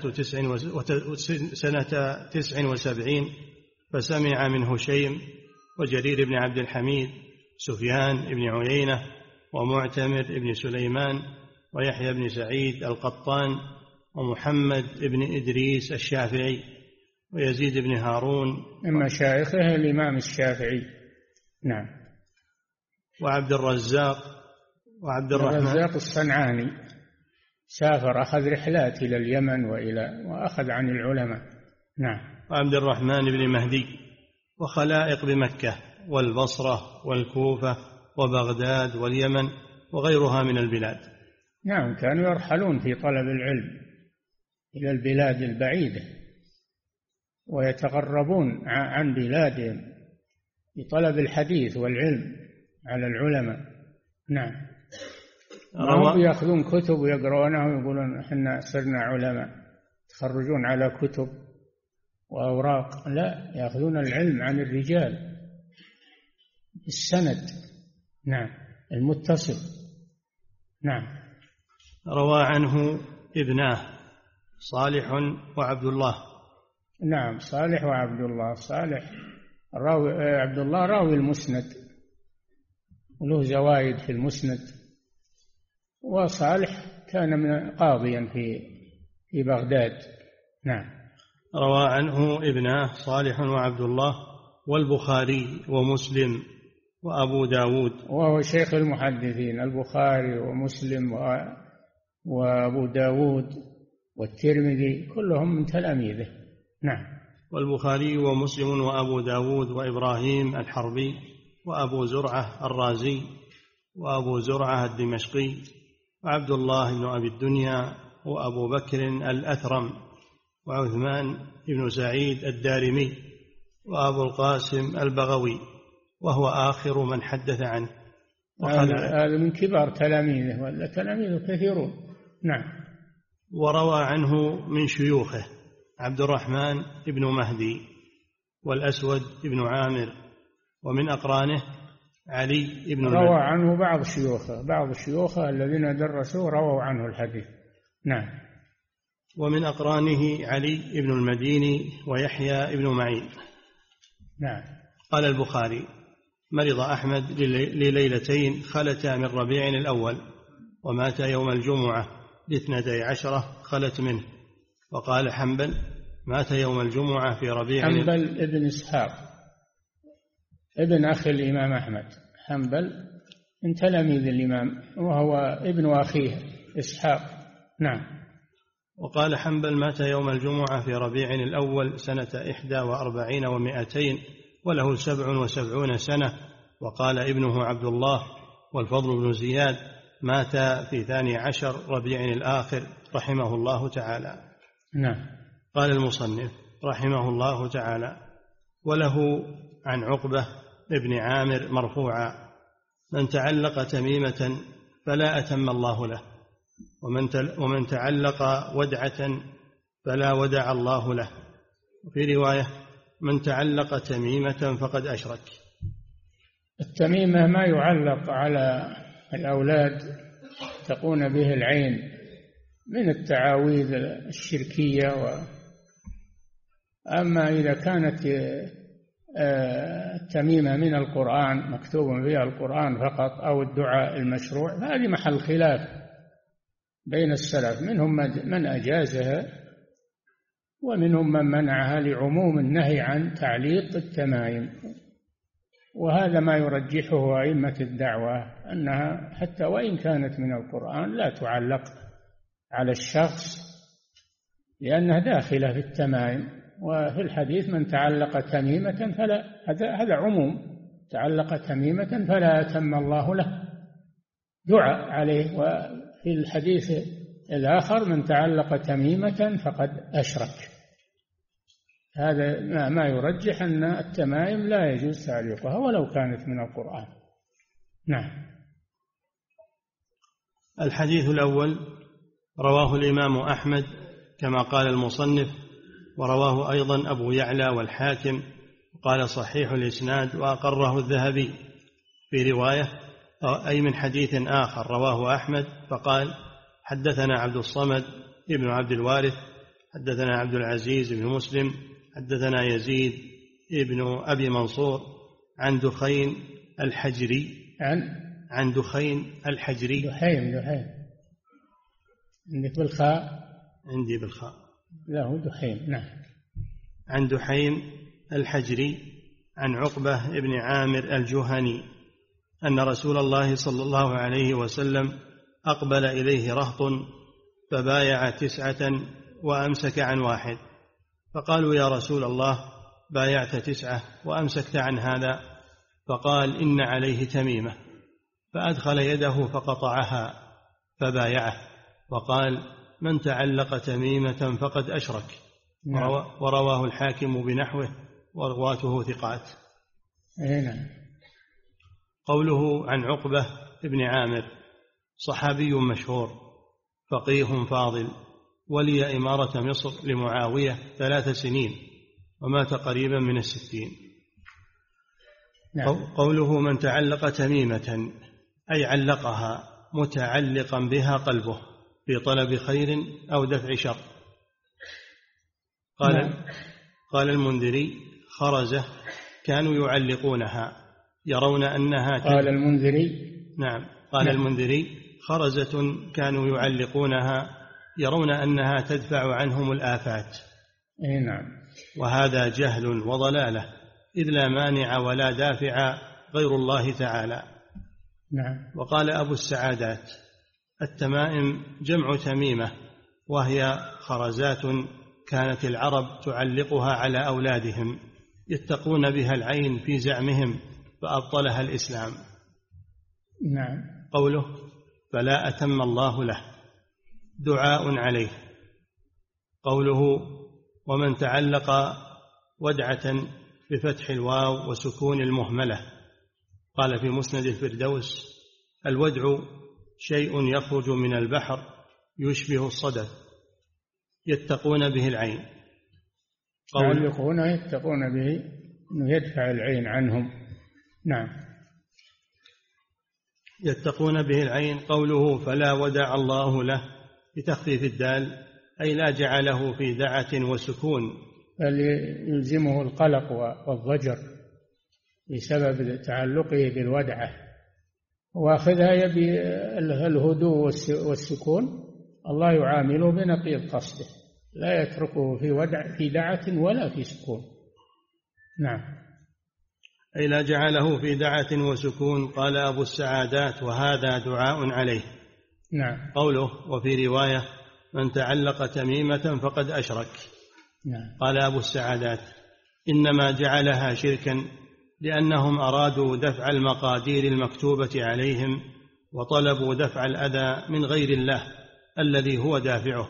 79، فسمع من هشيم وجرير بن عبد الحميد، سفيان بن عيينة، ومعتمر بن سليمان، ويحيى بن سعيد القطان، ومحمد بن إدريس الشافعي، ويزيد بن هارون من مشايخه الإمام الشافعي. نعم. وعبد الرزاق الصنعاني سافر، أخذ رحلات إلى اليمن وأخذ عن العلماء. نعم. وعبد الرحمن بن مهدي، وخلائق بمكة والبصرة والكوفة وبغداد واليمن وغيرها من البلاد. نعم. كانوا يرحلون في طلب العلم إلى البلاد البعيدة، ويتغربون عن بلادهم لطلب الحديث والعلم على العلماء. نعم. هم يأخذون كتب ويقرؤونها ويقولون إحنا صرنا علماء، يتخرجون على كتب وأوراق. لا، يأخذون العلم عن الرجال السند. نعم. المتصل. نعم. روى عنه ابناه صالح وعبد الله. نعم. صالح وعبد الله. صالح عبد الله راوي المسند وله زوايد في المسند، وصالح كان من قاضيا في بغداد. نعم. روى عنه ابناه صالح وعبد الله والبخاري ومسلم وأبو داود، وهو شيخ المحدثين، البخاري ومسلم وأبو داود والترمذي كلهم من تلاميذه. نعم. والبخاري ومسلم وأبو داود وإبراهيم الحربي وأبو زرعة الرازي وأبو زرعة الدمشقي وعبد الله بن أبي الدنيا وأبو بكر الأثرم وعثمان بن سعيد الدارمي وأبو القاسم البغوي، وهو آخر من حدث عنه. هذا من كبار تلاميذه، ولا تلاميذه كثيرون. نعم. وروى عنه من شيوخه عبد الرحمن بن مهدي والأسود بن عامر، ومن أقرانه علي بن روى عنه بعض شيوخه الذين درسوا رووا عنه الحديث. نعم. ومن أقرانه علي بن المديني ويحيى بن معين. نعم. قال البخاري: مرض أحمد لليلتين خلتا من ربيع الأول، ومات يوم الجمعة 12 خلت منه. وقال حنبل: مات يوم الجمعة في ربيع. حنبل ابن إسحاق ابن أخي الإمام أحمد. حنبل من تلاميذ الإمام، وهو ابن أخيه إسحاق. نعم. وقال حنبل: مات يوم الجمعة في ربيع الأول سنة 41 و200 وله 77 سنة. وقال ابنه عبد الله والفضل بن زياد: مات في 12 ربيع الآخر رحمه الله تعالى. نعم. قال المصنف رحمه الله تعالى: وله عن عقبة ابن عامر مرفوعا: من تعلق تميمة فلا أتم الله له، ومن تعلق ودعة فلا ودع الله له. وفي رواية: من تعلق تميمة فقد أشرك. التميمة ما يعلق على الأولاد تقون به العين من التعاويذ الشركية أما إذا كانت التميمة من القرآن مكتوب بها القرآن فقط أو الدعاء المشروع، هذه محل خلاف بين السلف، منهم من أجازها ومنهم من منعها لعموم النهي عن تعليق التمائم. وهذا ما يرجحه أئمة الدعوة، أنها حتى وإن كانت من القرآن لا تعلق على الشخص لأنها داخلة في التمائم. وفي الحديث: من تعلق تميمة فلا، هذا عموم، تعلق تميمة فلا أتم الله له، دعاء عليه. وفي الحديث الآخر: من تعلق تميمة فقد أشرك. هذا ما يرجح أن التمائم لا يجوز تعليقها ولو كانت من القرآن. نعم. الحديث الأول رواه الإمام أحمد كما قال المصنف، ورواه أيضا أبو يعلى والحاكم، قال صحيح الإسناد وأقره الذهبي. في رواية أي من حديث آخر رواه أحمد فقال: حدثنا عبد الصمد ابن عبد الوارث، حدثنا عبد العزيز بن مسلم، حدثنا يزيد ابن أبي منصور عن دخين الحجري، عن دخين الحجري. دحين عندك بالخاء؟ عندي بالخاء. له دحين. نعم. عن دحين الحجري عن عقبة ابن عامر الجهني أن رسول الله صلى الله عليه وسلم أقبل إليه رهط فبايع 9 وأمسك عن 1، فقالوا: يا رسول الله، بايعت 9 وأمسكت عن هذا؟ فقال: إن عليه تميمة. فأدخل يده فقطعها فبايعه، وقال: من تعلق تميمة فقد أشرك. ورواه الحاكم بنحوه ورواته ثقات. نعم. قوله عن عقبة ابن عامر: صحابي مشهور فقيه فاضل، ولي إمارة مصر لمعاوية 3 سنين، ومات قريبا من 60. نعم. قوله من تعلق تميمة أي علقها متعلقا بها قلبه في طلب خير أو دفع شر. قال المنذري: خرزة كانوا يعلقونها يرون أنها قال المنذري. نعم. قال المنذري: خرزة كانوا يعلقونها يرون أنها تدفع عنهم الآفات. نعم. وهذا جهل وضلالة، إذ لا مانع ولا دافع غير الله تعالى. نعم. وقال أبو السعادات: التمائم جمع تميمة، وهي خرزات كانت العرب تعلقها على أولادهم يتقون بها العين في زعمهم، فأبطلها الإسلام. نعم. قوله فلا أتم الله له دعاء عليه. قوله ومن تعلق ودعة بفتح الواو وسكون المهملة. قال في مسند الفردوس: الودع شيء يخرج من البحر يشبه الصدف يتقون به العين. يتقون به أنه يدفع العين عنهم. نعم. يتقون به العين. قوله فلا ودع الله له بتخفيف الدال أي لا جعله في دعة وسكون، بل يلزمه القلق والضجر بسبب تعلقه بالودعة، واخذها يبي الهدوء والسكون. الله يعامله بنقيض قصده، لا يتركه في دعة ولا في سكون. نعم. أي لا جعله في دعة وسكون. قال أبو السعادات: وهذا دعاء عليه. نعم. قوله وفي رواية: من تعلق تميمة فقد أشرك. نعم. قال أبو السعادات: إنما جعلها شركا لأنهم أرادوا دفع المقادير المكتوبة عليهم وطلبوا دفع الأذى من غير الله الذي هو دافعه.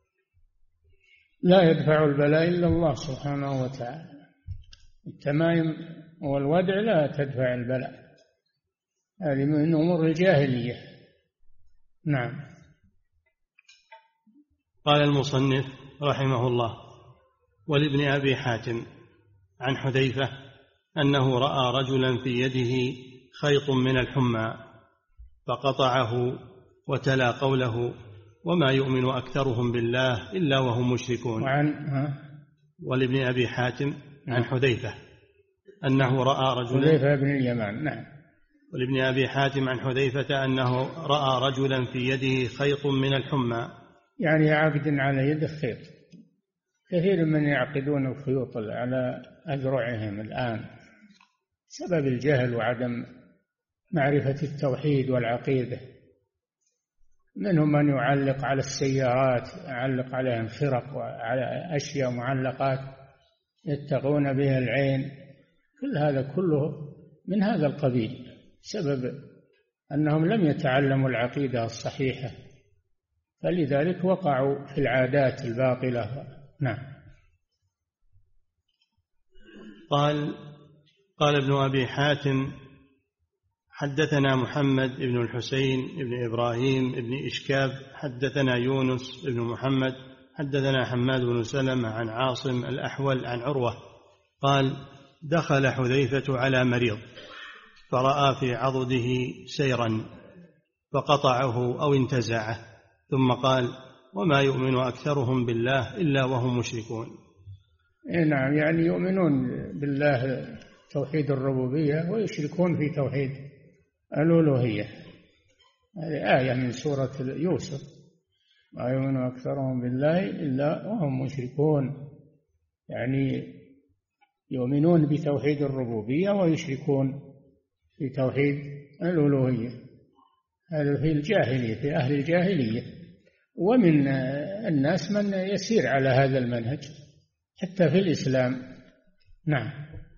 لا يدفع البلاء إلا الله سبحانه وتعالى. التمائم والودع لا تدفع البلاء، هذه من أمور الجاهلية. نعم. قال المصنف رحمه الله: ولابن أبي حاتم عن حذيفة أنه رأى رجلا في يده خيط من الحمى فقطعه وتلا قوله: وما يؤمن أكثرهم بالله إلا وهم مشركون. ولابن أبي حاتم عن حذيفة أنه رأى رجلا، حذيفة بن اليمان. نعم. ولابن أبي حاتم عن حذيفة أنه رأى رجلا في يده خيط من الحمى، يعني عاقد على يده خيط. كثير من يعقدون الخيوط على أذرعهم الآن سبب الجهل وعدم معرفة التوحيد والعقيدة. منهم من يعلق على السيارات، يعلق عليها خرق وعلى أشياء معلقات يتقون بها العين. كل هذا كله من هذا القبيل، سبب أنهم لم يتعلموا العقيدة الصحيحة، فلذلك وقعوا في العادات الباطلة. نعم. قال ابن أبي حاتم: حدثنا محمد بن الحسين بن إبراهيم بن إشكاب حدثنا يونس بن محمد حدثنا حماد بن سلمة عن عاصم الأحول عن عروة قال: دخل حذيفة على مريض فرأى في عضده سيرا فقطعه أو انتزعه، ثم قال: وما يؤمن أكثرهم بالله إلا وهم مشركون. نعم، يعني يؤمنون بالله توحيد الربوبية ويشركون في توحيد الألوهية. هذه آية من سورة يوسف: ما يؤمن أكثرهم بالله إلا وهم مشركون، يعني يؤمنون بتوحيد الربوبية ويشركون في توحيد الألوهية. هذا في الجاهلية، في أهل الجاهلية. ومن الناس من يسير على هذا المنهج حتى في الإسلام. نعم.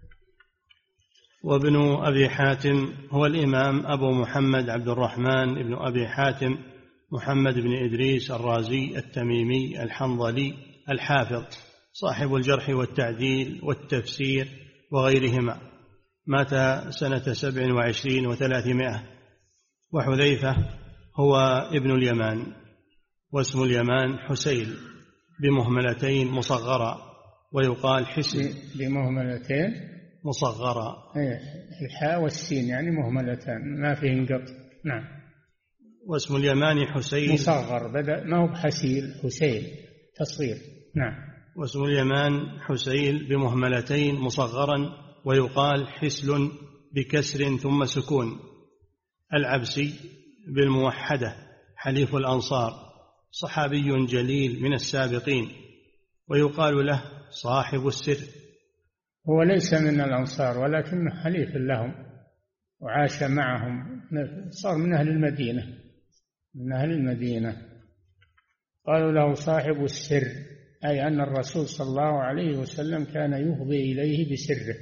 وابن أبي حاتم هو الإمام أبو محمد عبد الرحمن بن أبي حاتم محمد بن إدريس الرازي التميمي الحنظلي الحافظ، صاحب الجرح والتعديل والتفسير وغيرهما، مات سنة 27 و300. وحذيفة هو ابن اليمان، واسم اليمان حسيل بمهملتين مصغرة، ويقال حسن بمهملتين مصغرة، الحاء والسين يعني مهملتان ما فيه انقط. نعم. واسم اليمان حسيل مصغر، بدأ ما هو بحسيل، حسيل تصغير. نعم. واسم اليمان حسيل بمهملتين مصغرا، ويقال حسل بكسر ثم سكون، العبسي بالموحدة، حليف الأنصار، صحابي جليل من السابقين، ويقال له صاحب السر. هو ليس من الأنصار ولكنه حليف لهم وعاش معهم، صار من أهل المدينة، من أهل المدينة. قالوا له صاحب السر، أي أن الرسول صلى الله عليه وسلم كان يفضي إليه بسره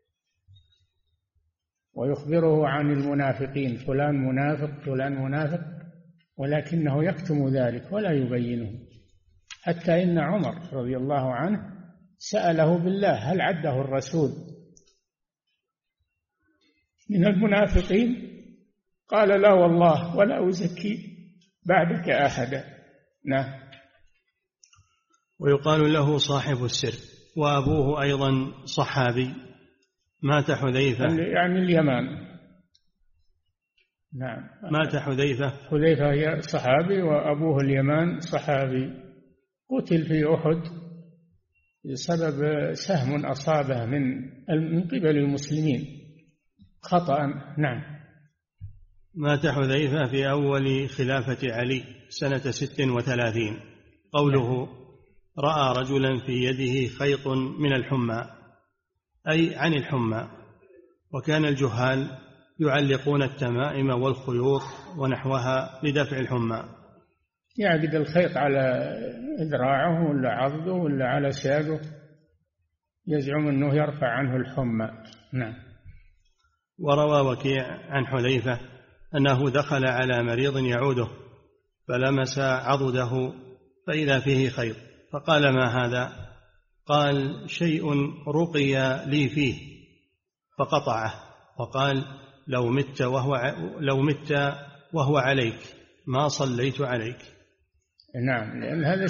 ويخبره عن المنافقين: فلان منافق، فلان منافق، ولكنه يكتم ذلك ولا يبينه. حتى إن عمر رضي الله عنه سأله بالله: هل عده الرسول من المنافقين؟ قال: لا والله، ولا أزكي بعدك أحدا. نعم. ويقال له صاحب السر. وأبوه أيضا صحابي، مات حذيفة، يعني اليمان. نعم. مات حذيفة هي صحابي وأبوه اليمان صحابي، قتل في أحد بسبب سهم أصابه من قبل المسلمين خطأ. نعم. مات حذيفة في أول خلافة علي سنة 36. قوله رأى رجلا في يده خيط من الحمى، أي عن الحمى. وكان الجهال يعلقون التمائم والخيوط ونحوها لدفع الحمى، يعقد الخيط على ذراعه ولا عضده ولا على ساقه، يزعم أنه يرفع عنه الحمى. نعم. وروى وكيع عن حذيفة أنه دخل على مريض يعوده فلمس عضده فإذا فيه خيط، فقال: ما هذا؟ قال: شيء رقي لي فيه، فقطعه وقال: لو مت وهو عليك ما صليت عليك. نعم، لأن هذا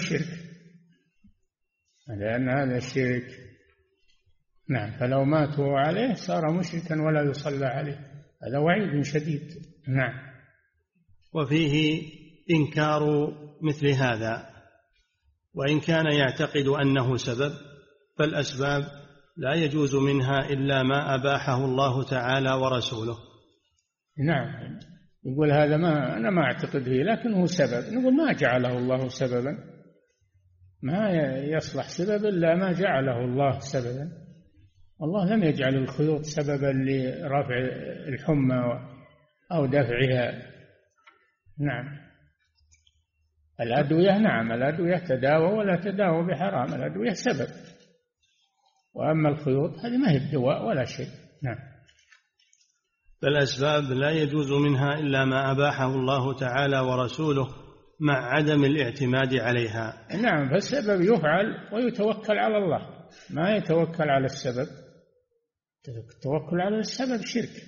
الشرك. نعم، فلو ماتوا عليه صار مشركا ولا يصلى عليه، هذا وعيد شديد. نعم. وفيه إنكار مثل هذا، وإن كان يعتقد أنه سبب، فالأسباب لا يجوز منها إلا ما أباحه الله تعالى ورسوله. نعم، يقول هذا أنا ما أعتقد فيه لكنه سبب، نقول ما جعله الله سببا، ما يصلح سبب إلا ما جعله الله سببا. الله لم يجعل الخيوط سببا لرفع الحمى أو دفعها. نعم. الأدوية، نعم، الأدوية تداوى ولا تداوى بحرام، الأدوية سبب، وأما الخيوط هذه ما هي الدواء ولا شيء. نعم. فالأسباب لا يجوز منها إلا ما أباحه الله تعالى ورسوله مع عدم الاعتماد عليها. نعم، فالسبب يفعل ويتوكل على الله، ما يتوكل على السبب. التوكل على السبب شرك،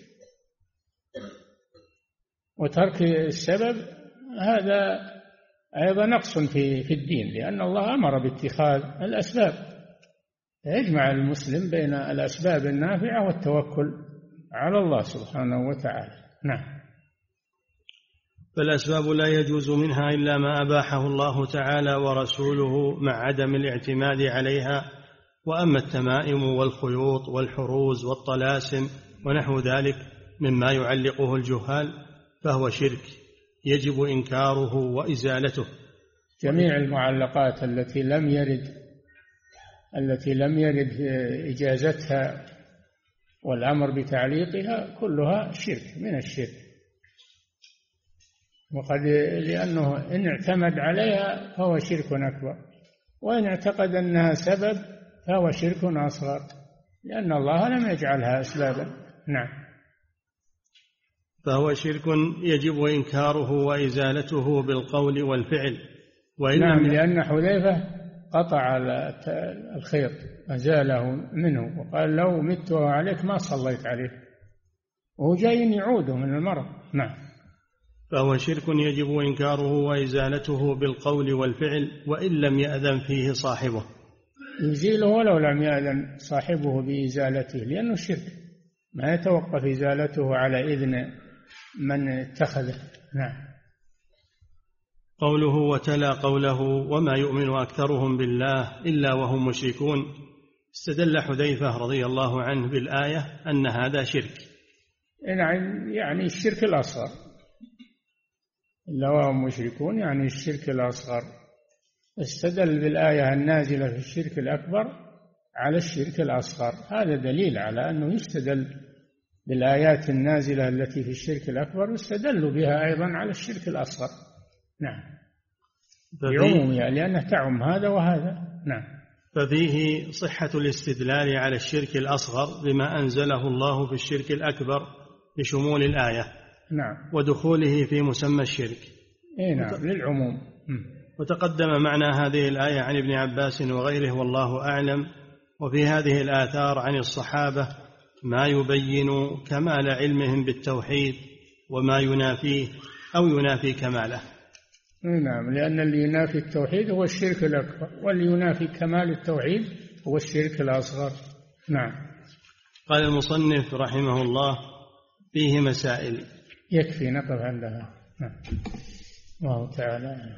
وترك السبب هذا أيضا نقص في الدين، لأن الله أمر باتخاذ الأسباب، يجمع المسلم بين الأسباب النافعة والتوكل على الله سبحانه وتعالى. نعم. فالأسباب لا يجوز منها إلا ما أباحه الله تعالى ورسوله مع عدم الاعتماد عليها. وأما التمائم والخيوط والحروز والطلاسم ونحو ذلك مما يعلقه الجهال فهو شرك يجب إنكاره وإزالته. جميع المعلقات التي لم يرد إجازتها والأمر بتعليقها كلها شرك من الشرك، لأنه إن اعتمد عليها فهو شرك أكبر، وإن اعتقد أنها سبب فهو شرك أصغر، لأن الله لم يجعلها أسبابا. نعم. فهو شرك يجب إنكاره وإزالته بالقول والفعل. نعم، لأن حذيفة قطع الخيط أزاله منه وقال: لو مت عليك ما صليت عليه، وهو جاي يعوده من المرض. نعم. فهو شرك يجب إنكاره وإزالته بالقول والفعل وإن لم يأذن فيه صاحبه. يزيله ولو لم يأذن صاحبه بإزالته، لأنه شرك ما يتوقف إزالته على إذن من اتخذه. نعم. قوله وتلا قوله وما يؤمن أكثرهم بالله إلا وهم مشركون، استدل حذيفة رضي الله عنه بالآية أن هذا شرك، يعني الشرك الأصغر، إلا وهم مشركون يعني الشرك الأصغر. استدل بالآية النازلة في الشرك الأكبر على الشرك الأصغر، هذا دليل على أنه يستدل بالآيات النازلة التي في الشرك الأكبر، استدلوا بها أيضا على الشرك الأصغر. نعم، بعمومها لأنها تعم هذا وهذا. نعم. ففيه صحة الاستدلال على الشرك الأصغر بما أنزله الله في الشرك الأكبر لشمول الآية. نعم. ودخوله في مسمى الشرك. نعم، للعموم. وتقدم معنى هذه الآية عن ابن عباس وغيره والله أعلم. وفي هذه الآثار عن الصحابة ما يبين كمال علمهم بالتوحيد وما ينافيه أو ينافي كماله. نعم، لأن اللي ينافي التوحيد هو الشرك الأكبر، واللي ينافي كمال التوحيد هو الشرك الأصغر. نعم. قال المصنف رحمه الله: فيه مسائل. يكفي نقف عندها. نعم. الله تعالى.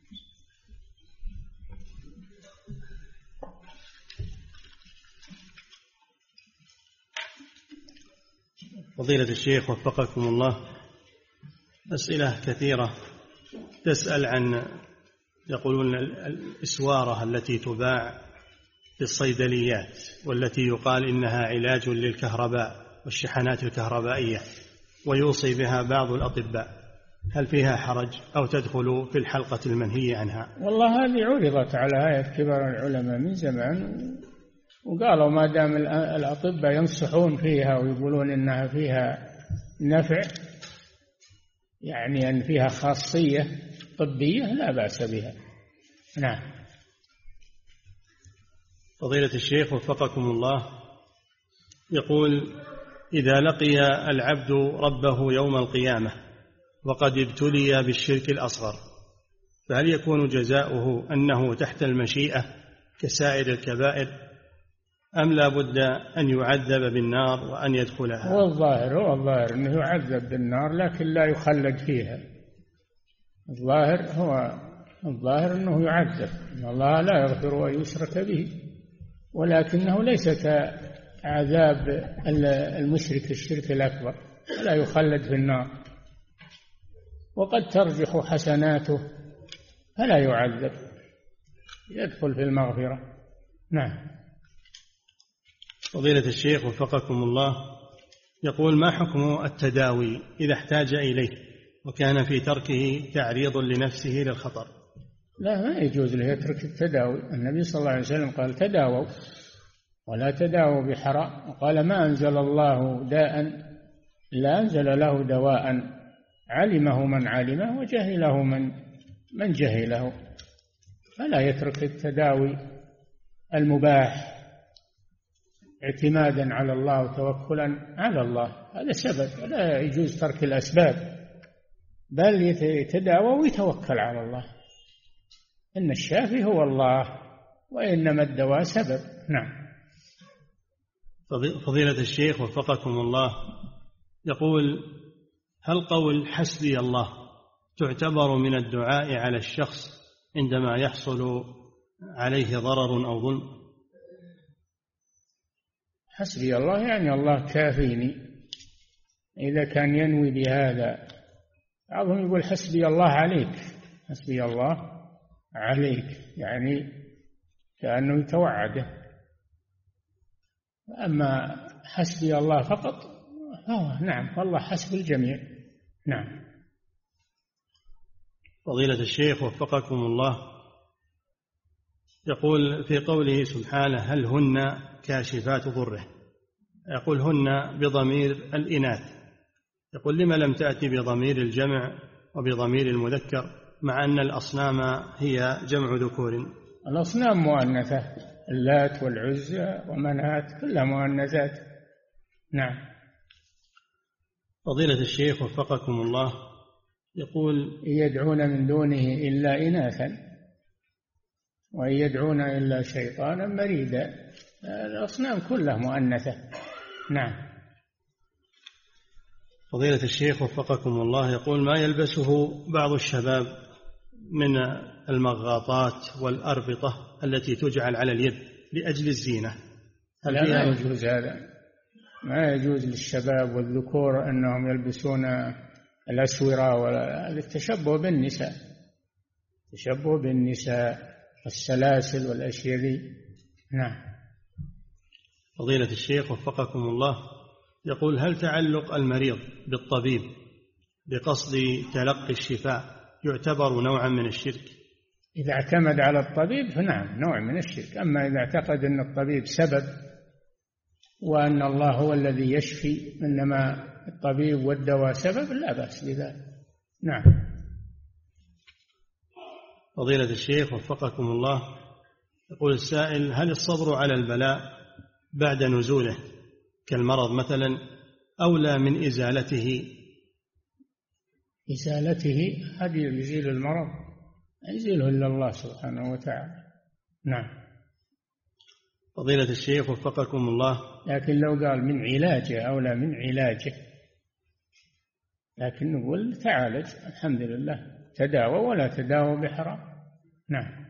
فضيلة الشيخ وفقكم الله، أسئلة كثيرة تسأل عن، يقولون الإسوارة التي تباع في الصيدليات والتي يقال إنها علاج للكهرباء والشحنات الكهربائية ويوصي بها بعض الأطباء، هل فيها حرج أو تدخل في الحلقة المنهي عنها؟ والله هذه عرضت على هيئة كبار العلماء من زمان، وقالوا ما دام الأطباء ينصحون فيها ويقولون إنها فيها نفع يعني أن فيها خاصية طبية لا بأس بها. نعم. فضيلة الشيخ وفقكم الله، يقول: إذا لقي العبد ربه يوم القيامة وقد ابتلي بالشرك الأصغر، فهل يكون جزاؤه أنه تحت المشيئة كسائر الكبائر، أم لا بد أن يعذب بالنار وأن يدخلها؟ هو الظاهر أنه يعذب بالنار لكن لا يخلد فيها. الظاهر أنه يعذب، إن الله لا يغفر أن يشرك به، ولكنه ليس كعذاب المشرك الشرك الأكبر، لا يخلد في النار، وقد ترجح حسناته فلا يعذب، يدخل في المغفرة. نعم. فضيلة الشيخ وفقكم الله، يقول: ما حكم التداوي إذا احتاج إليه وكان في تركه تعريض لنفسه للخطر؟ لا، ما يجوز له يترك التداوي. النبي صلى الله عليه وسلم قال: تداووا ولا تداووا بحرام، وقال: ما أنزل الله داء إلا أنزل له دواء علمه من علمه وجهله من جهله. فلا يترك التداوي المباح اعتمادا على الله وتوكلا على الله، هذا سبب، لا يجوز ترك الأسباب، بل يتداوى ويتوكل على الله، إن الشافي هو الله وإنما الدواء سبب. نعم. فضيلة الشيخ وفقكم الله، يقول: هل قول حسبي الله تعتبر من الدعاء على الشخص عندما يحصل عليه ضرر أو ظلم؟ حسبي الله يعني الله كافيني، إذا كان ينوي بهذا. بعضهم يقول حسبي الله عليك، حسبي الله عليك يعني كأنه يتوعده. أما حسبي الله فقط نعم، والله حسب الجميع. نعم. فضيلة الشيخ وفقكم الله، يقول: في قوله سبحانه: هل هن كاشفات ضره، يقول هن بضمير الإناث، يقول: لما لم تأتي بضمير الجمع وبضمير المذكر مع أن الأصنام هي جمع ذكور؟ الأصنام مؤنثة، اللات والعزى ومنات كلها مؤنثات. نعم. فضيلة الشيخ وفقكم الله، يقول: يدعون من دونه إلا إناثا وإن يدعون إلا شيطانا مريدا. الأصنام كلها مؤنثة. نعم. فضيلة الشيخ وفقكم الله، يقول: ما يلبسه بعض الشباب من المغاطات والأربطة التي تجعل على اليد لأجل الزينة، لا يجوز هذا، ما يجوز للشباب والذكور أنهم يلبسون الأسورة، ولا التشبه بالنساء، تشبه بالنساء والسلاسل والأشياء ذي. نعم. فضيلة الشيخ وفقكم الله، يقول: هل تعلق المريض بالطبيب بقصد تلقي الشفاء يعتبر نوعا من الشرك؟ إذا اعتمد على الطبيب فنعم، نوع من الشرك. أما إذا اعتقد أن الطبيب سبب وأن الله هو الذي يشفي، إنما الطبيب والدواء سبب، لا بأس بذلك. نعم. فضيلة الشيخ وفقكم الله، يقول السائل: هل الصبر على البلاء بعد نزوله كالمرض مثلا أولى من إزالته؟ إزالته هذه يزيل المرض، لا يزيله إلا الله سبحانه وتعالى. نعم. فضيلة الشيخ وفقكم الله، لكن لو قال من علاجه أولى من علاجه، لكن نقول تعالج الحمد لله، تداوى ولا تداوى بحرام. نعم.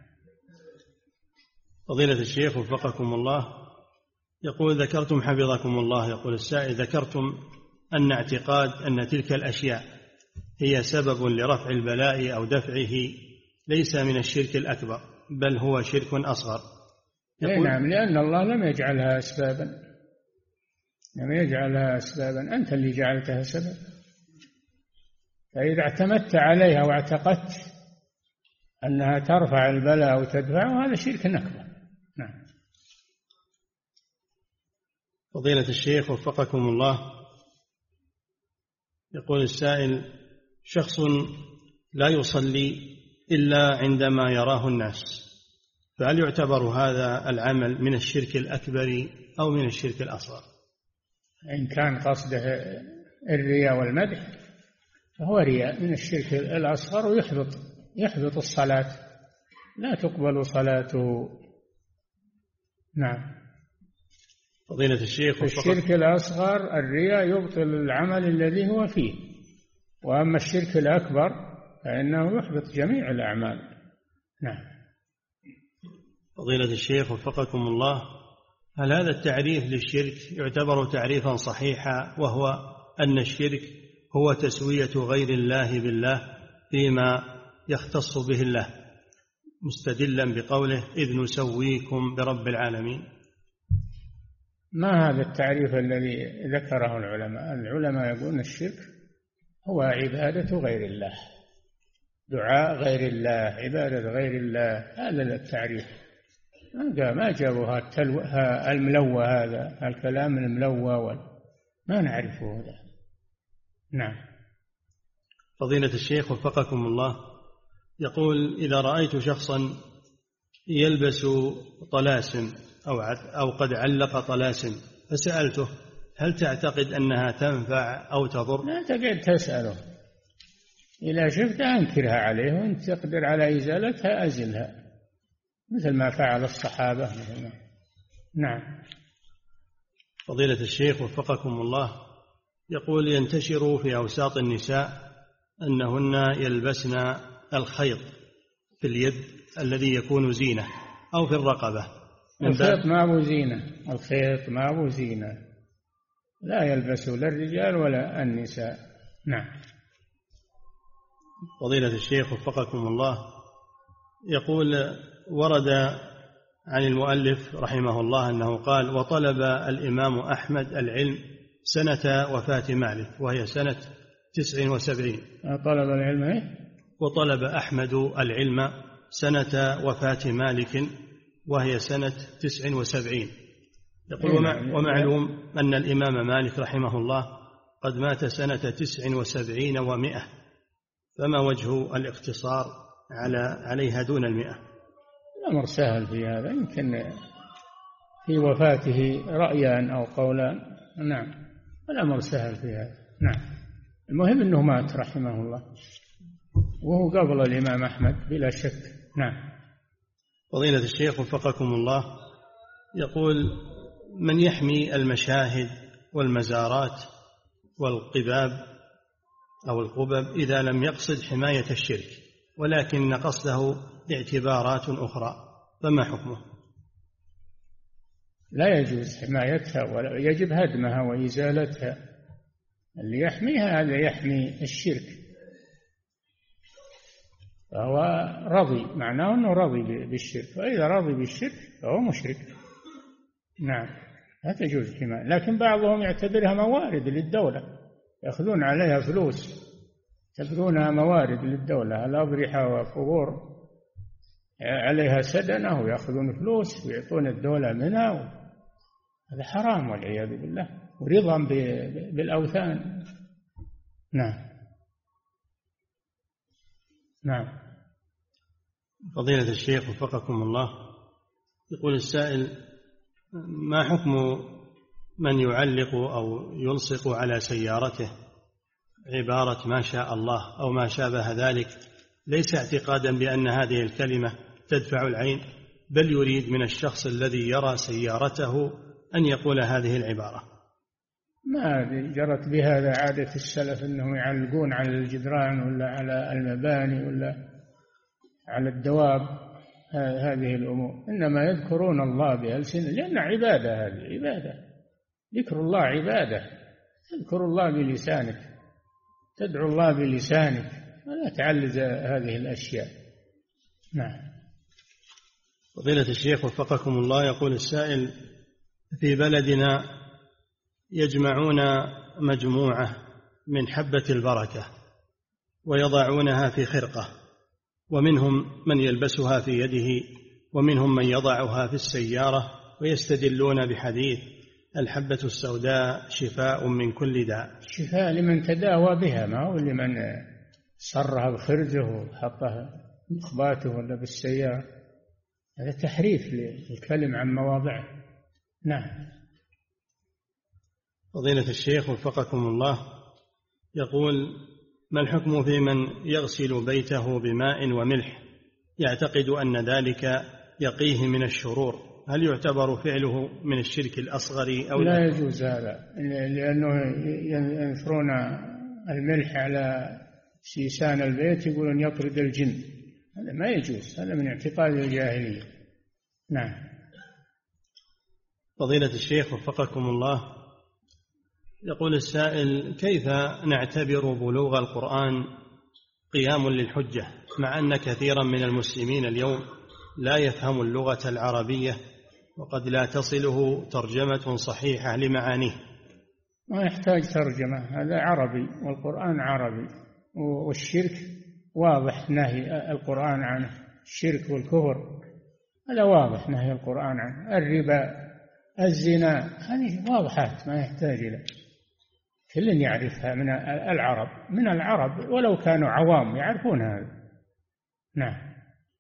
فضيلة الشيخ وفقكم الله، يقول: ذكرتم حفظكم الله، يقول السائل: ذكرتم أن اعتقاد أن تلك الأشياء هي سبب لرفع البلاء أو دفعه ليس من الشرك الأكبر بل هو شرك أصغر. نعم، لأن الله لم يجعلها أسبابا، لم يجعلها أسبابا، أنت اللي جعلتها سبب. فإذا اعتمدت عليها واعتقدت أنها ترفع البلاء وتدفعه هذا شرك أكبر. نعم. فضيلة الشيخ وفقكم الله، يقول السائل: شخص لا يصلي إلا عندما يراه الناس، فهل يعتبر هذا العمل من الشرك الأكبر أو من الشرك الأصغر؟ إن كان قصده الرياء والمدح فهو رياء من الشرك الأصغر ويحبط الصلاة، لا تقبل صلاته. نعم. فضيلة الشيخ، الشرك الأصغر الرياء يبطل العمل الذي هو فيه، وأما الشرك الأكبر فإنه يحبط جميع الأعمال. نعم. فضيلة الشيخ وفقكم الله، هل هذا التعريف للشرك يعتبر تعريفا صحيحا، وهو أن الشرك هو تسوية غير الله بالله فيما يختص به الله، مستدلا بقوله إذ نسويكم برب العالمين؟ ما هذا التعريف الذي ذكره العلماء يقولون الشرك هو عبادة غير الله، دعاء غير الله، عبادة غير الله، هذا التعريف. ما جابوا الملوى، هذا الكلام الملوى ما نعرفه هذا. نعم. فضيلة الشيخ وفقكم الله، يقول إذا رأيت شخصا يلبس طلاسم أو قد علق طلاسم فسألته هل تعتقد أنها تنفع أو تضر؟ لا تقعد تسأله، إذا شفت أنكرها عليه، وإن تقدر على إزالتها أزلها، مثل ما فعل الصحابة مثل. نعم. فضيلة الشيخ وفقكم الله، يقول ينتشر في أوساط النساء أنهن يلبسن الخيط في اليد الذي يكون زينة أو في الرقبة. الخيط ما أبو زينة، الخيط ما أبو زينة، لا يلبسه لا الرجال ولا النساء. نعم. فضيلة الشيخ وفقكم الله، يقول ورد عن المؤلف رحمه الله أنه قال وطلب الإمام أحمد العلم سنة وفاة مالك وهي سنة 79. طلب العلم إيه؟ وطلب أحمد العلم سنة وفاة مالك وهي سنة 79. يقول ومعلوم أن الإمام مالك رحمه الله قد مات سنة 79 و100، فما وجه الاقتصار عليها دون 100؟ الأمر سهل في هذا، يمكن في وفاته رأيان أو قولان. نعم، الأمر سهل في هذا. نعم، المهم أنه مات رحمه الله وهو قبل الإمام أحمد بلا شك. نعم. فضيلة الشيخ وفقكم الله، يقول من يحمي المشاهد والمزارات والقباب أو القبب إذا لم يقصد حماية الشرك ولكن قصده اعتبارات أخرى، فما حكمه؟ لا يجوز حمايتها ولا يجب هدمها وإزالتها. اللي يحميها هذا يحمي الشرك، فهو رضي، معناه أنه رضي بالشرك، وإذا رضي بالشرك فهو مشرك. نعم، لا تجوز حماية. لكن بعضهم يعتبرها موارد للدولة، يأخذون عليها فلوس، يعتبرونها موارد للدولة، الأضرحة والقبور عليها سدنة ويأخذون فلوس ويعطون الدولة منها، هذا حرام والعياذ بالله، ورضا بالأوثان. نعم. نعم. فضيلة الشيخ وفقكم الله، يقول السائل ما حكم من يعلق أو يلصق على سيارته عبارة ما شاء الله أو ما شابه ذلك، ليس اعتقادا بأن هذه الكلمة تدفع العين، بل يريد من الشخص الذي يرى سيارته أن يقول هذه العبارة؟ ما جرت بهذا عادة السلف أنهم يعلقون على الجدران ولا على المباني ولا على الدواب هذه الأمور، إنما يذكرون الله بألسنة، لأن عبادة، هذه عبادة، ذكر الله عبادة، تذكر الله بلسانك، تدعو الله بلسانك، ولا تعلق هذه الأشياء. نعم. فضيلة الشيخ وفقكم الله، يقول السائل في بلدنا يجمعون مجموعة من حبة البركة ويضعونها في خرقة، ومنهم من يلبسها في يده، ومنهم من يضعها في السيارة، ويستدلون بحديث الحبة السوداء شفاء من كل داء. شفاء لمن تداوى بها، ما هو صرها بخرزه وحطها بمخباته ولا بالسيارة، هذا تحريف للكلم عن مواضعه. نعم. فضيلة الشيخ وفقكم الله، يقول: ما الحكم في من يغسل بيته بماء وملح يعتقد أن ذلك يقيه من الشرور؟ هل يعتبر فعله من الشرك الأصغر أو لا؟ يجوز هذا، لأنه ينثرون الملح على سيسان البيت يقولون يطرد الجن، هذا ما يجوز، هذا من اعتقاد الجاهلية. نعم. فضيلة الشيخ وفقكم الله، يقول السائل: كيف نعتبر بلوغ القرآن قيام للحجة مع أن كثيرا من المسلمين اليوم لا يفهم اللغة العربية وقد لا تصله ترجمة صحيحة لمعانيه؟ ما يحتاج ترجمة، هذا عربي والقرآن عربي، والشرك واضح نهي القرآن عنه، الشرك والكفر هذا واضح نهي القرآن عنه، الربا، الزنا، هذه واضحات ما يحتاج إلى كل يعرفها من العرب ولو كانوا عوام يعرفون هذا. نعم.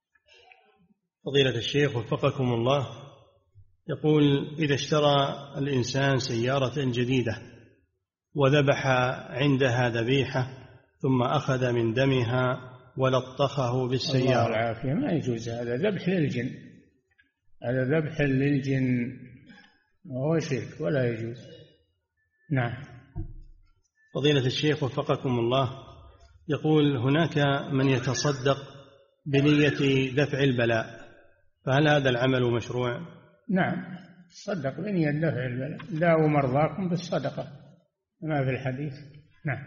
فضيلة الشيخ وفقكم الله، يقول: إذا اشترى الإنسان سيارة جديدة وذبح عندها ذبيحة ثم أخذ من دمها ولطخه بالسيارة، الله العافية، ما يجوز، هذا ذبح للجن، هذا ذبح للجن وهو شرك ولا يجوز. نعم. فضيلة الشيخ وفقكم الله، يقول: هناك من يتصدق بنية دفع البلاء، فهل هذا العمل مشروع؟ نعم، تصدق بنية دفع البلاء، داووا مرضاكم بالصدقة ما في الحديث. نعم.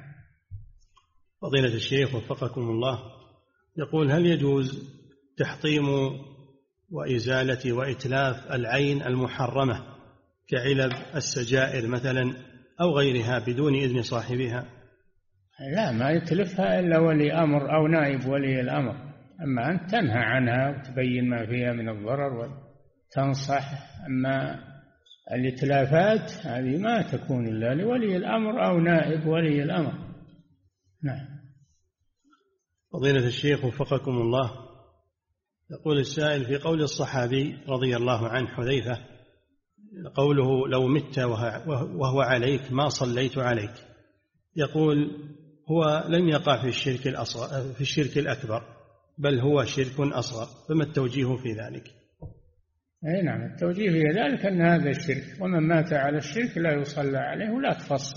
فضيلة الشيخ وفقكم الله، يقول: هل يجوز تحطيم وإزالة وإتلاف العين المحرمة كعلب السجائر مثلا أو غيرها بدون إذن صاحبها؟ لا، ما يتلفها إلا ولي أمر أو نائب ولي الأمر، أما أنت تنهى عنها وتبين ما فيها من الضرر وتنصح، أما الإتلافات هذه ما تكون إلا لولي الأمر أو نائب ولي الأمر. نعم. فضيلة الشيخ وفقكم الله، يقول السائل: في قول الصحابي رضي الله عنه حذيفة قوله: لو مت وهو عليك ما صليت عليك، يقول: هو لم يقع في الشرك الأكبر بل هو شرك أصغر، فما التوجيه في ذلك؟ أي نعم، التوجيه في ذلك أن هذا الشرك، ومن مات على الشرك لا يصلى عليه، ولا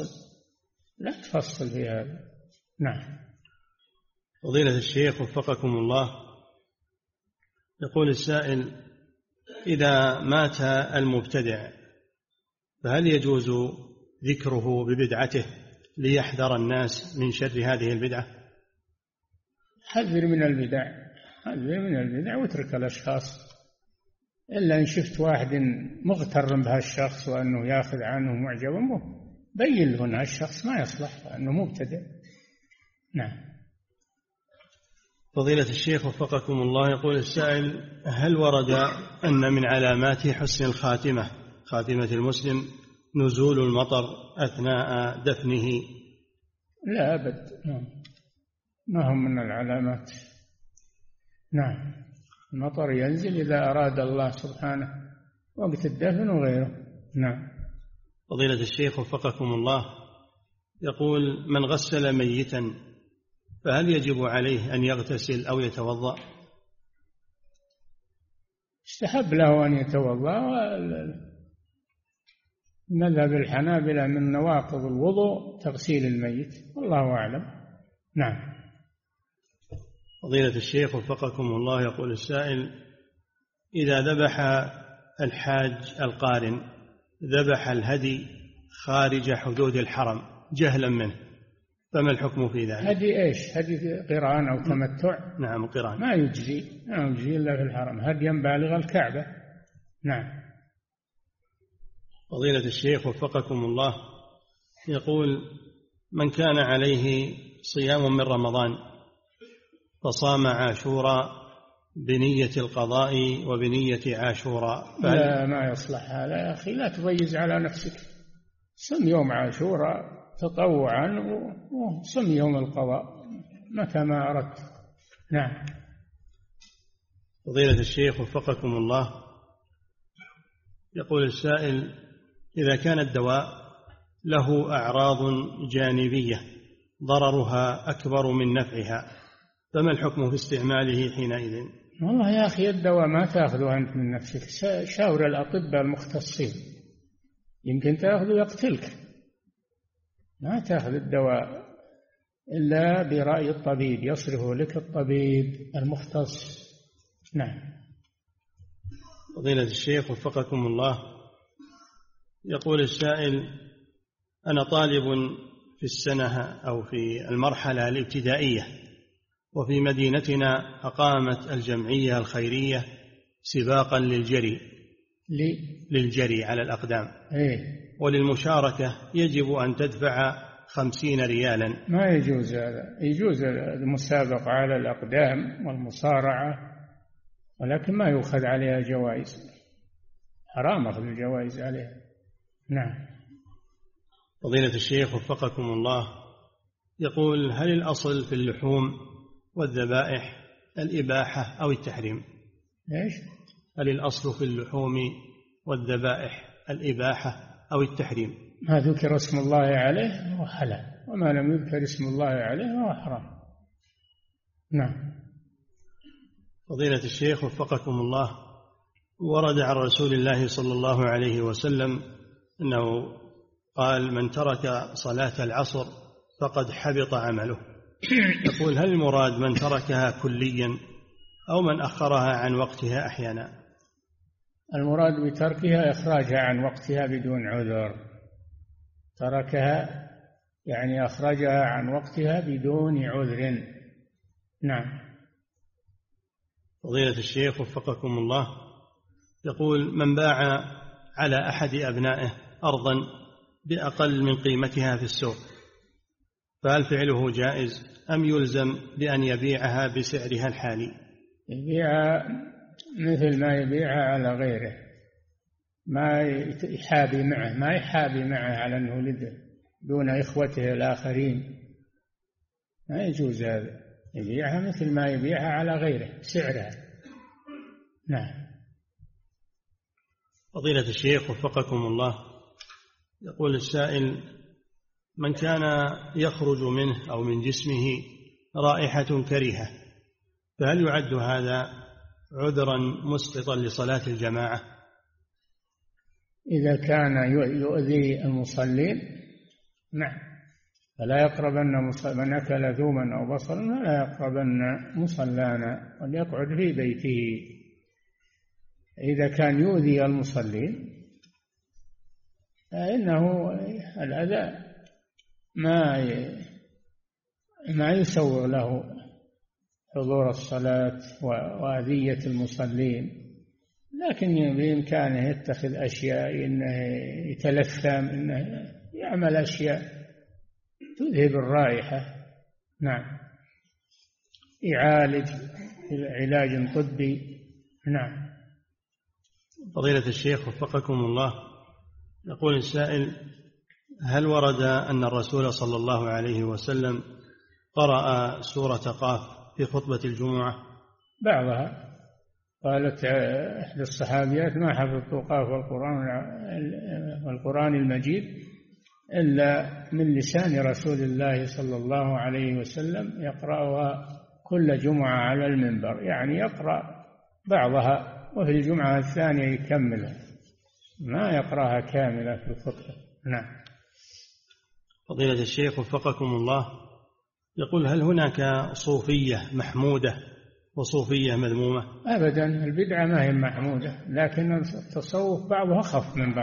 تفصل في هذا. نعم. فضيلة الشيخ وفقكم الله، يقول السائل: إذا مات المبتدع فهل يجوز ذكره ببدعته ليحذر الناس من شر هذه البدعة؟ حذر من البدع واترك الأشخاص، إلا إن شفت واحد مغتر بهالشخص وأنه يأخذ عنه معجب به، بين له أن هالشخص ما يصلح أنه مبتدع. نعم. فضيلة الشيخ وفقكم الله، يقول السائل: هل ورد أن من علامات حسن الخاتمة خاتمة المسلم نزول المطر أثناء دفنه؟ لا أبد، ما هم من العلامات. نعم، المطر ينزل إذا أراد الله سبحانه وقت الدفن وغيره. نعم. فضيلة الشيخ وفقكم الله، يقول: من غسل ميتا فهل يجب عليه أن يغتسل أو يتوضأ؟ استحب له أن يتوضأ، مذهب الحنابلة من نواقض الوضوء تغسيل الميت، والله أعلم. نعم. فضيلة الشيخ وفقكم الله، يقول السائل: إذا ذبح الحاج القارن ذبح الهدي خارج حدود الحرم جهلا منه، فما الحكم في ذلك؟ هدي إيش؟ هدي قران أو تمتع؟ نعم، قران. ما يجزي إلا في الحرم، هديا بالغ الكعبة. نعم. فضيلة الشيخ وفقكم الله، يقول: من كان عليه صيام من رمضان فصام عاشوراء بنية القضاء وبنية عاشوراء، لا، ما يصلح هذا يا أخي، لا تضيز على نفسك، صم يوم عاشوراء تطوعا وصم يوم القضاء، متى ما أردت. نعم. فضيلة الشيخ وفقكم الله، يقول السائل: إذا كان الدواء له أعراض جانبية ضررها أكبر من نفعها، فما الحكم في استعماله حينئذ؟ والله يا أخي الدواء ما تأخذه أنت من نفسك، شاور الأطباء المختصين، يمكن تأخذه يقتلك. ما تأخذ الدواء إلا برأي الطبيب، يصرفه لك الطبيب المختص. نعم. فضيلة الشيخ وفقكم الله، يقول السائل: أنا طالب في السنة أو في المرحلة الابتدائية، وفي مدينتنا أقامت الجمعية الخيرية سباقا للجري على الأقدام. وللمشاركة يجب أن تدفع 50 ريالا. ما يجوز هذا، يجوز المسابقة على الأقدام والمصارعة، ولكن ما يؤخذ عليها جوائز، حرام أخذ الجوائز عليها. نعم. فضيلة الشيخ وفقكم الله، يقول: هل الأصل في اللحوم والذبائح الإباحة أو التحريم؟ إيش؟ هل الأصل في اللحوم والذبائح الإباحة أو التحريم؟ ما ذكر اسم الله عليه هو حلال، وما لم يذكر اسم الله عليه هو حرام. نعم. فضيلة الشيخ وفقكم الله، ورد عن رسول الله صلى الله عليه وسلم أنه قال: من ترك صلاة العصر فقد حبط عمله. يقول: هل المراد من تركها كليا أو من أخرها عن وقتها أحيانا؟ المراد بتركها إخراجها عن وقتها بدون عذر. تركها يعني أخرجها عن وقتها بدون عذر. نعم. فضيلة الشيخ وفقكم الله، يقول: من باع على أحد أبنائه أرضا بأقل من قيمتها في السوق، فهل فعله جائز أم يلزم بأن يبيعها بسعرها الحالي؟ يبيعها مثل ما يبيعها على غيره، ما يحابي معه على أنه لده دون إخوته الآخرين، ما يجوز هذا. يبيعها مثل ما يبيعها على غيره سعرها. نعم. فضيلة الشيخ وفقكم الله، يقول السائل: من كان يخرج منه أو من جسمه رائحة كريهة، فهل يعد هذا عذرا مسقطا لصلاة الجماعة؟ إذا كان يؤذي المصلين نعم، فلا يقربن من أكل ثوما أو بصلا فلا يقربن مصلانا وليقعد في بيته. إذا كان يؤذي المصلين فإنه الأذى ما يسوغ له حضور الصلاة وأذية المصلين، لكن بإمكانه يتخذ أشياء، إنه يتلثم، إنه يعمل أشياء تذهب الرائحة. نعم. يعالج علاج طبي. نعم. فضيلة الشيخ وفقكم الله، يقول السائل: هل ورد أن الرسول صلى الله عليه وسلم قرأ سورة قاف في خطبة الجمعة؟ بعضها. قالت إحدى الصحابيات: ما حفظت قاف والقرآن المجيد إلا من لسان رسول الله صلى الله عليه وسلم يقرأها كل جمعة على المنبر، يعني يقرأ بعضها وفي الجمعة الثانية يكملها، ما يقرأها كاملة في الخطبة. نعم. فضيلة الشيخ وفقكم الله، يقول: هل هناك صوفية محمودة وصوفية مذمومة؟ أبدا، البدعة ما هي محمودة، لكن التصوف بعضها أخف من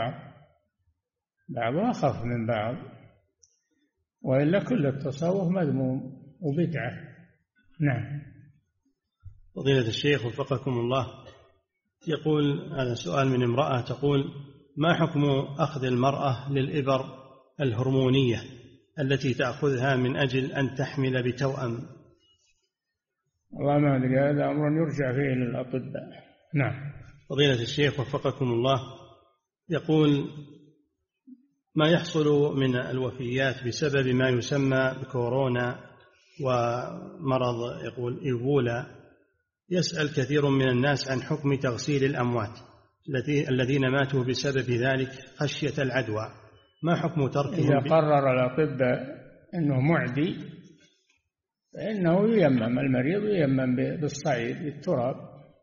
بعض، وإلا كل التصوف مذموم وبدعة. نعم. فضيلة الشيخ وفقكم الله، يقول هذا سؤال من امرأة تقول: ما حكم أخذ المرأة للإبر الهرمونية التي تأخذها من أجل أن تحمل بتوأم؟ والله ما أدري، هذا أمر يرجع فيه للأطباء. نعم. فضيلة الشيخ وفقكم الله، يقول: ما يحصل من الوفيات بسبب ما يسمى بكورونا ومرض يقول إيبولا، يسأل كثير من الناس عن حكم تغسيل الأموات الذين ماتوا بسبب ذلك خشية العدوى، ما حكم تركهم؟ إذا قرر الأطباء أنه معدي فإنه ييمم، المريض ييمم بالصعيد بالتراب،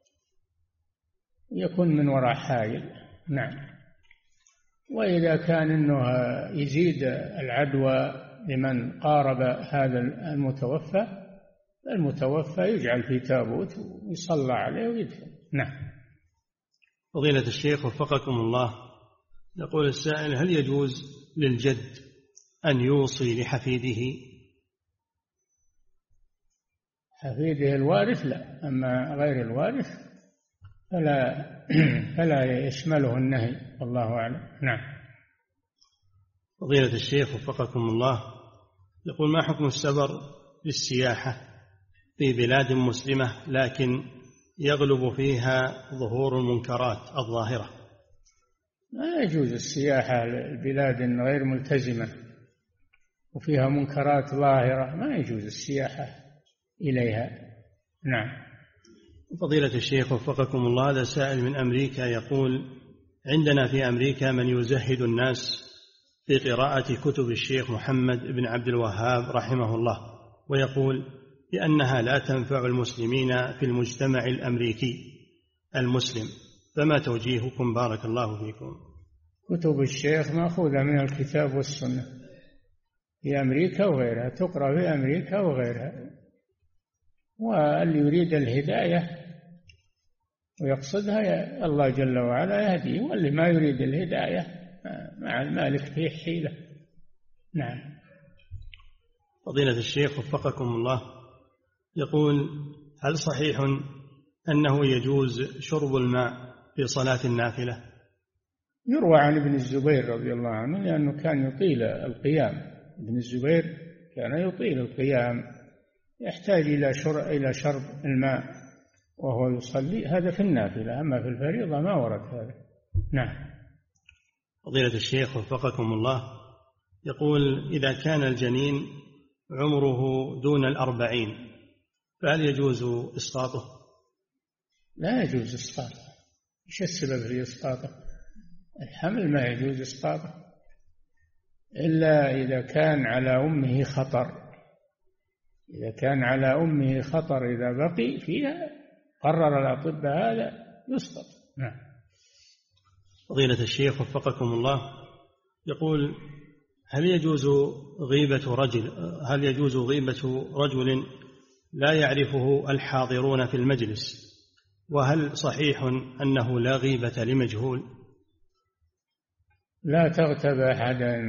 يكون من وراء حائل. نعم. وإذا كان أنه يزيد العدوى لمن قارب هذا المتوفى يجعل في تابوت ويصلى عليه ويدفن. نعم. فضيلة الشيخ وفقكم الله، يقول السائل: هل يجوز للجد أن يوصي لحفيده؟ حفيده الوارث لا، أما غير الوارث فلا يشمله النهي، والله أعلم. نعم. فضيلة الشيخ وفقكم الله، يقول: ما حكم السفر للسياحة في بلاد مسلمة لكن يغلب فيها ظهور المنكرات الظاهرة؟ ما يجوز السياحة لبلاد غير ملتزمة وفيها منكرات ظاهرة، ما يجوز السياحة إليها. نعم. فضيلة الشيخ وفقكم الله، هذا سائل من أمريكا يقول: عندنا في أمريكا من يزهد الناس في قراءة كتب الشيخ محمد بن عبد الوهاب رحمه الله، ويقول بأنها لا تنفع المسلمين في المجتمع الأمريكي المسلم، فما توجيهكم بارك الله فيكم؟ كتب الشيخ مأخوذة من الكتاب والسنة في أمريكا وغيرها، تقرأ في أمريكا وغيرها، واللي يريد الهداية ويقصدها الله جل وعلا يهديه، واللي ما يريد الهداية مع المالك فيه حيلة. نعم. فضيلة الشيخ وفقكم الله، يقول: هل صحيح أنه يجوز شرب الماء في صلاة النافلة؟ يروى عن ابن الزبير رضي الله عنه لأنه كان يطيل القيام، ابن الزبير كان يطيل القيام، يحتاج إلى شرب الماء وهو يصلي، هذا في النافلة، أما في الفريضة ما ورد هذا. نعم. فضيلة الشيخ وفقكم الله، يقول: إذا كان الجنين عمره دون 40 فهل يجوز إسقاطه؟ لا يجوز إسقاطه. إيش السبب في إسقاطه؟ الحمل ما يجوز إسقاطه إلا إذا كان على أمه خطر، إذا كان على أمه خطر، إذا بقي فيها قرر الأطباء هذا يسقط. نعم. فضيلة الشيخ وفقكم الله، يقول: هل يجوز غيبة رجل لا يعرفه الحاضرون في المجلس، وهل صحيح أنه لا غيبة لمجهول؟ لا تغتب أحدا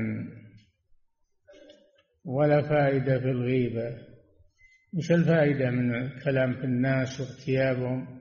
ولا فائدة في الغيبة. مش الفائدة من الكلام في الناس واغتيابهم؟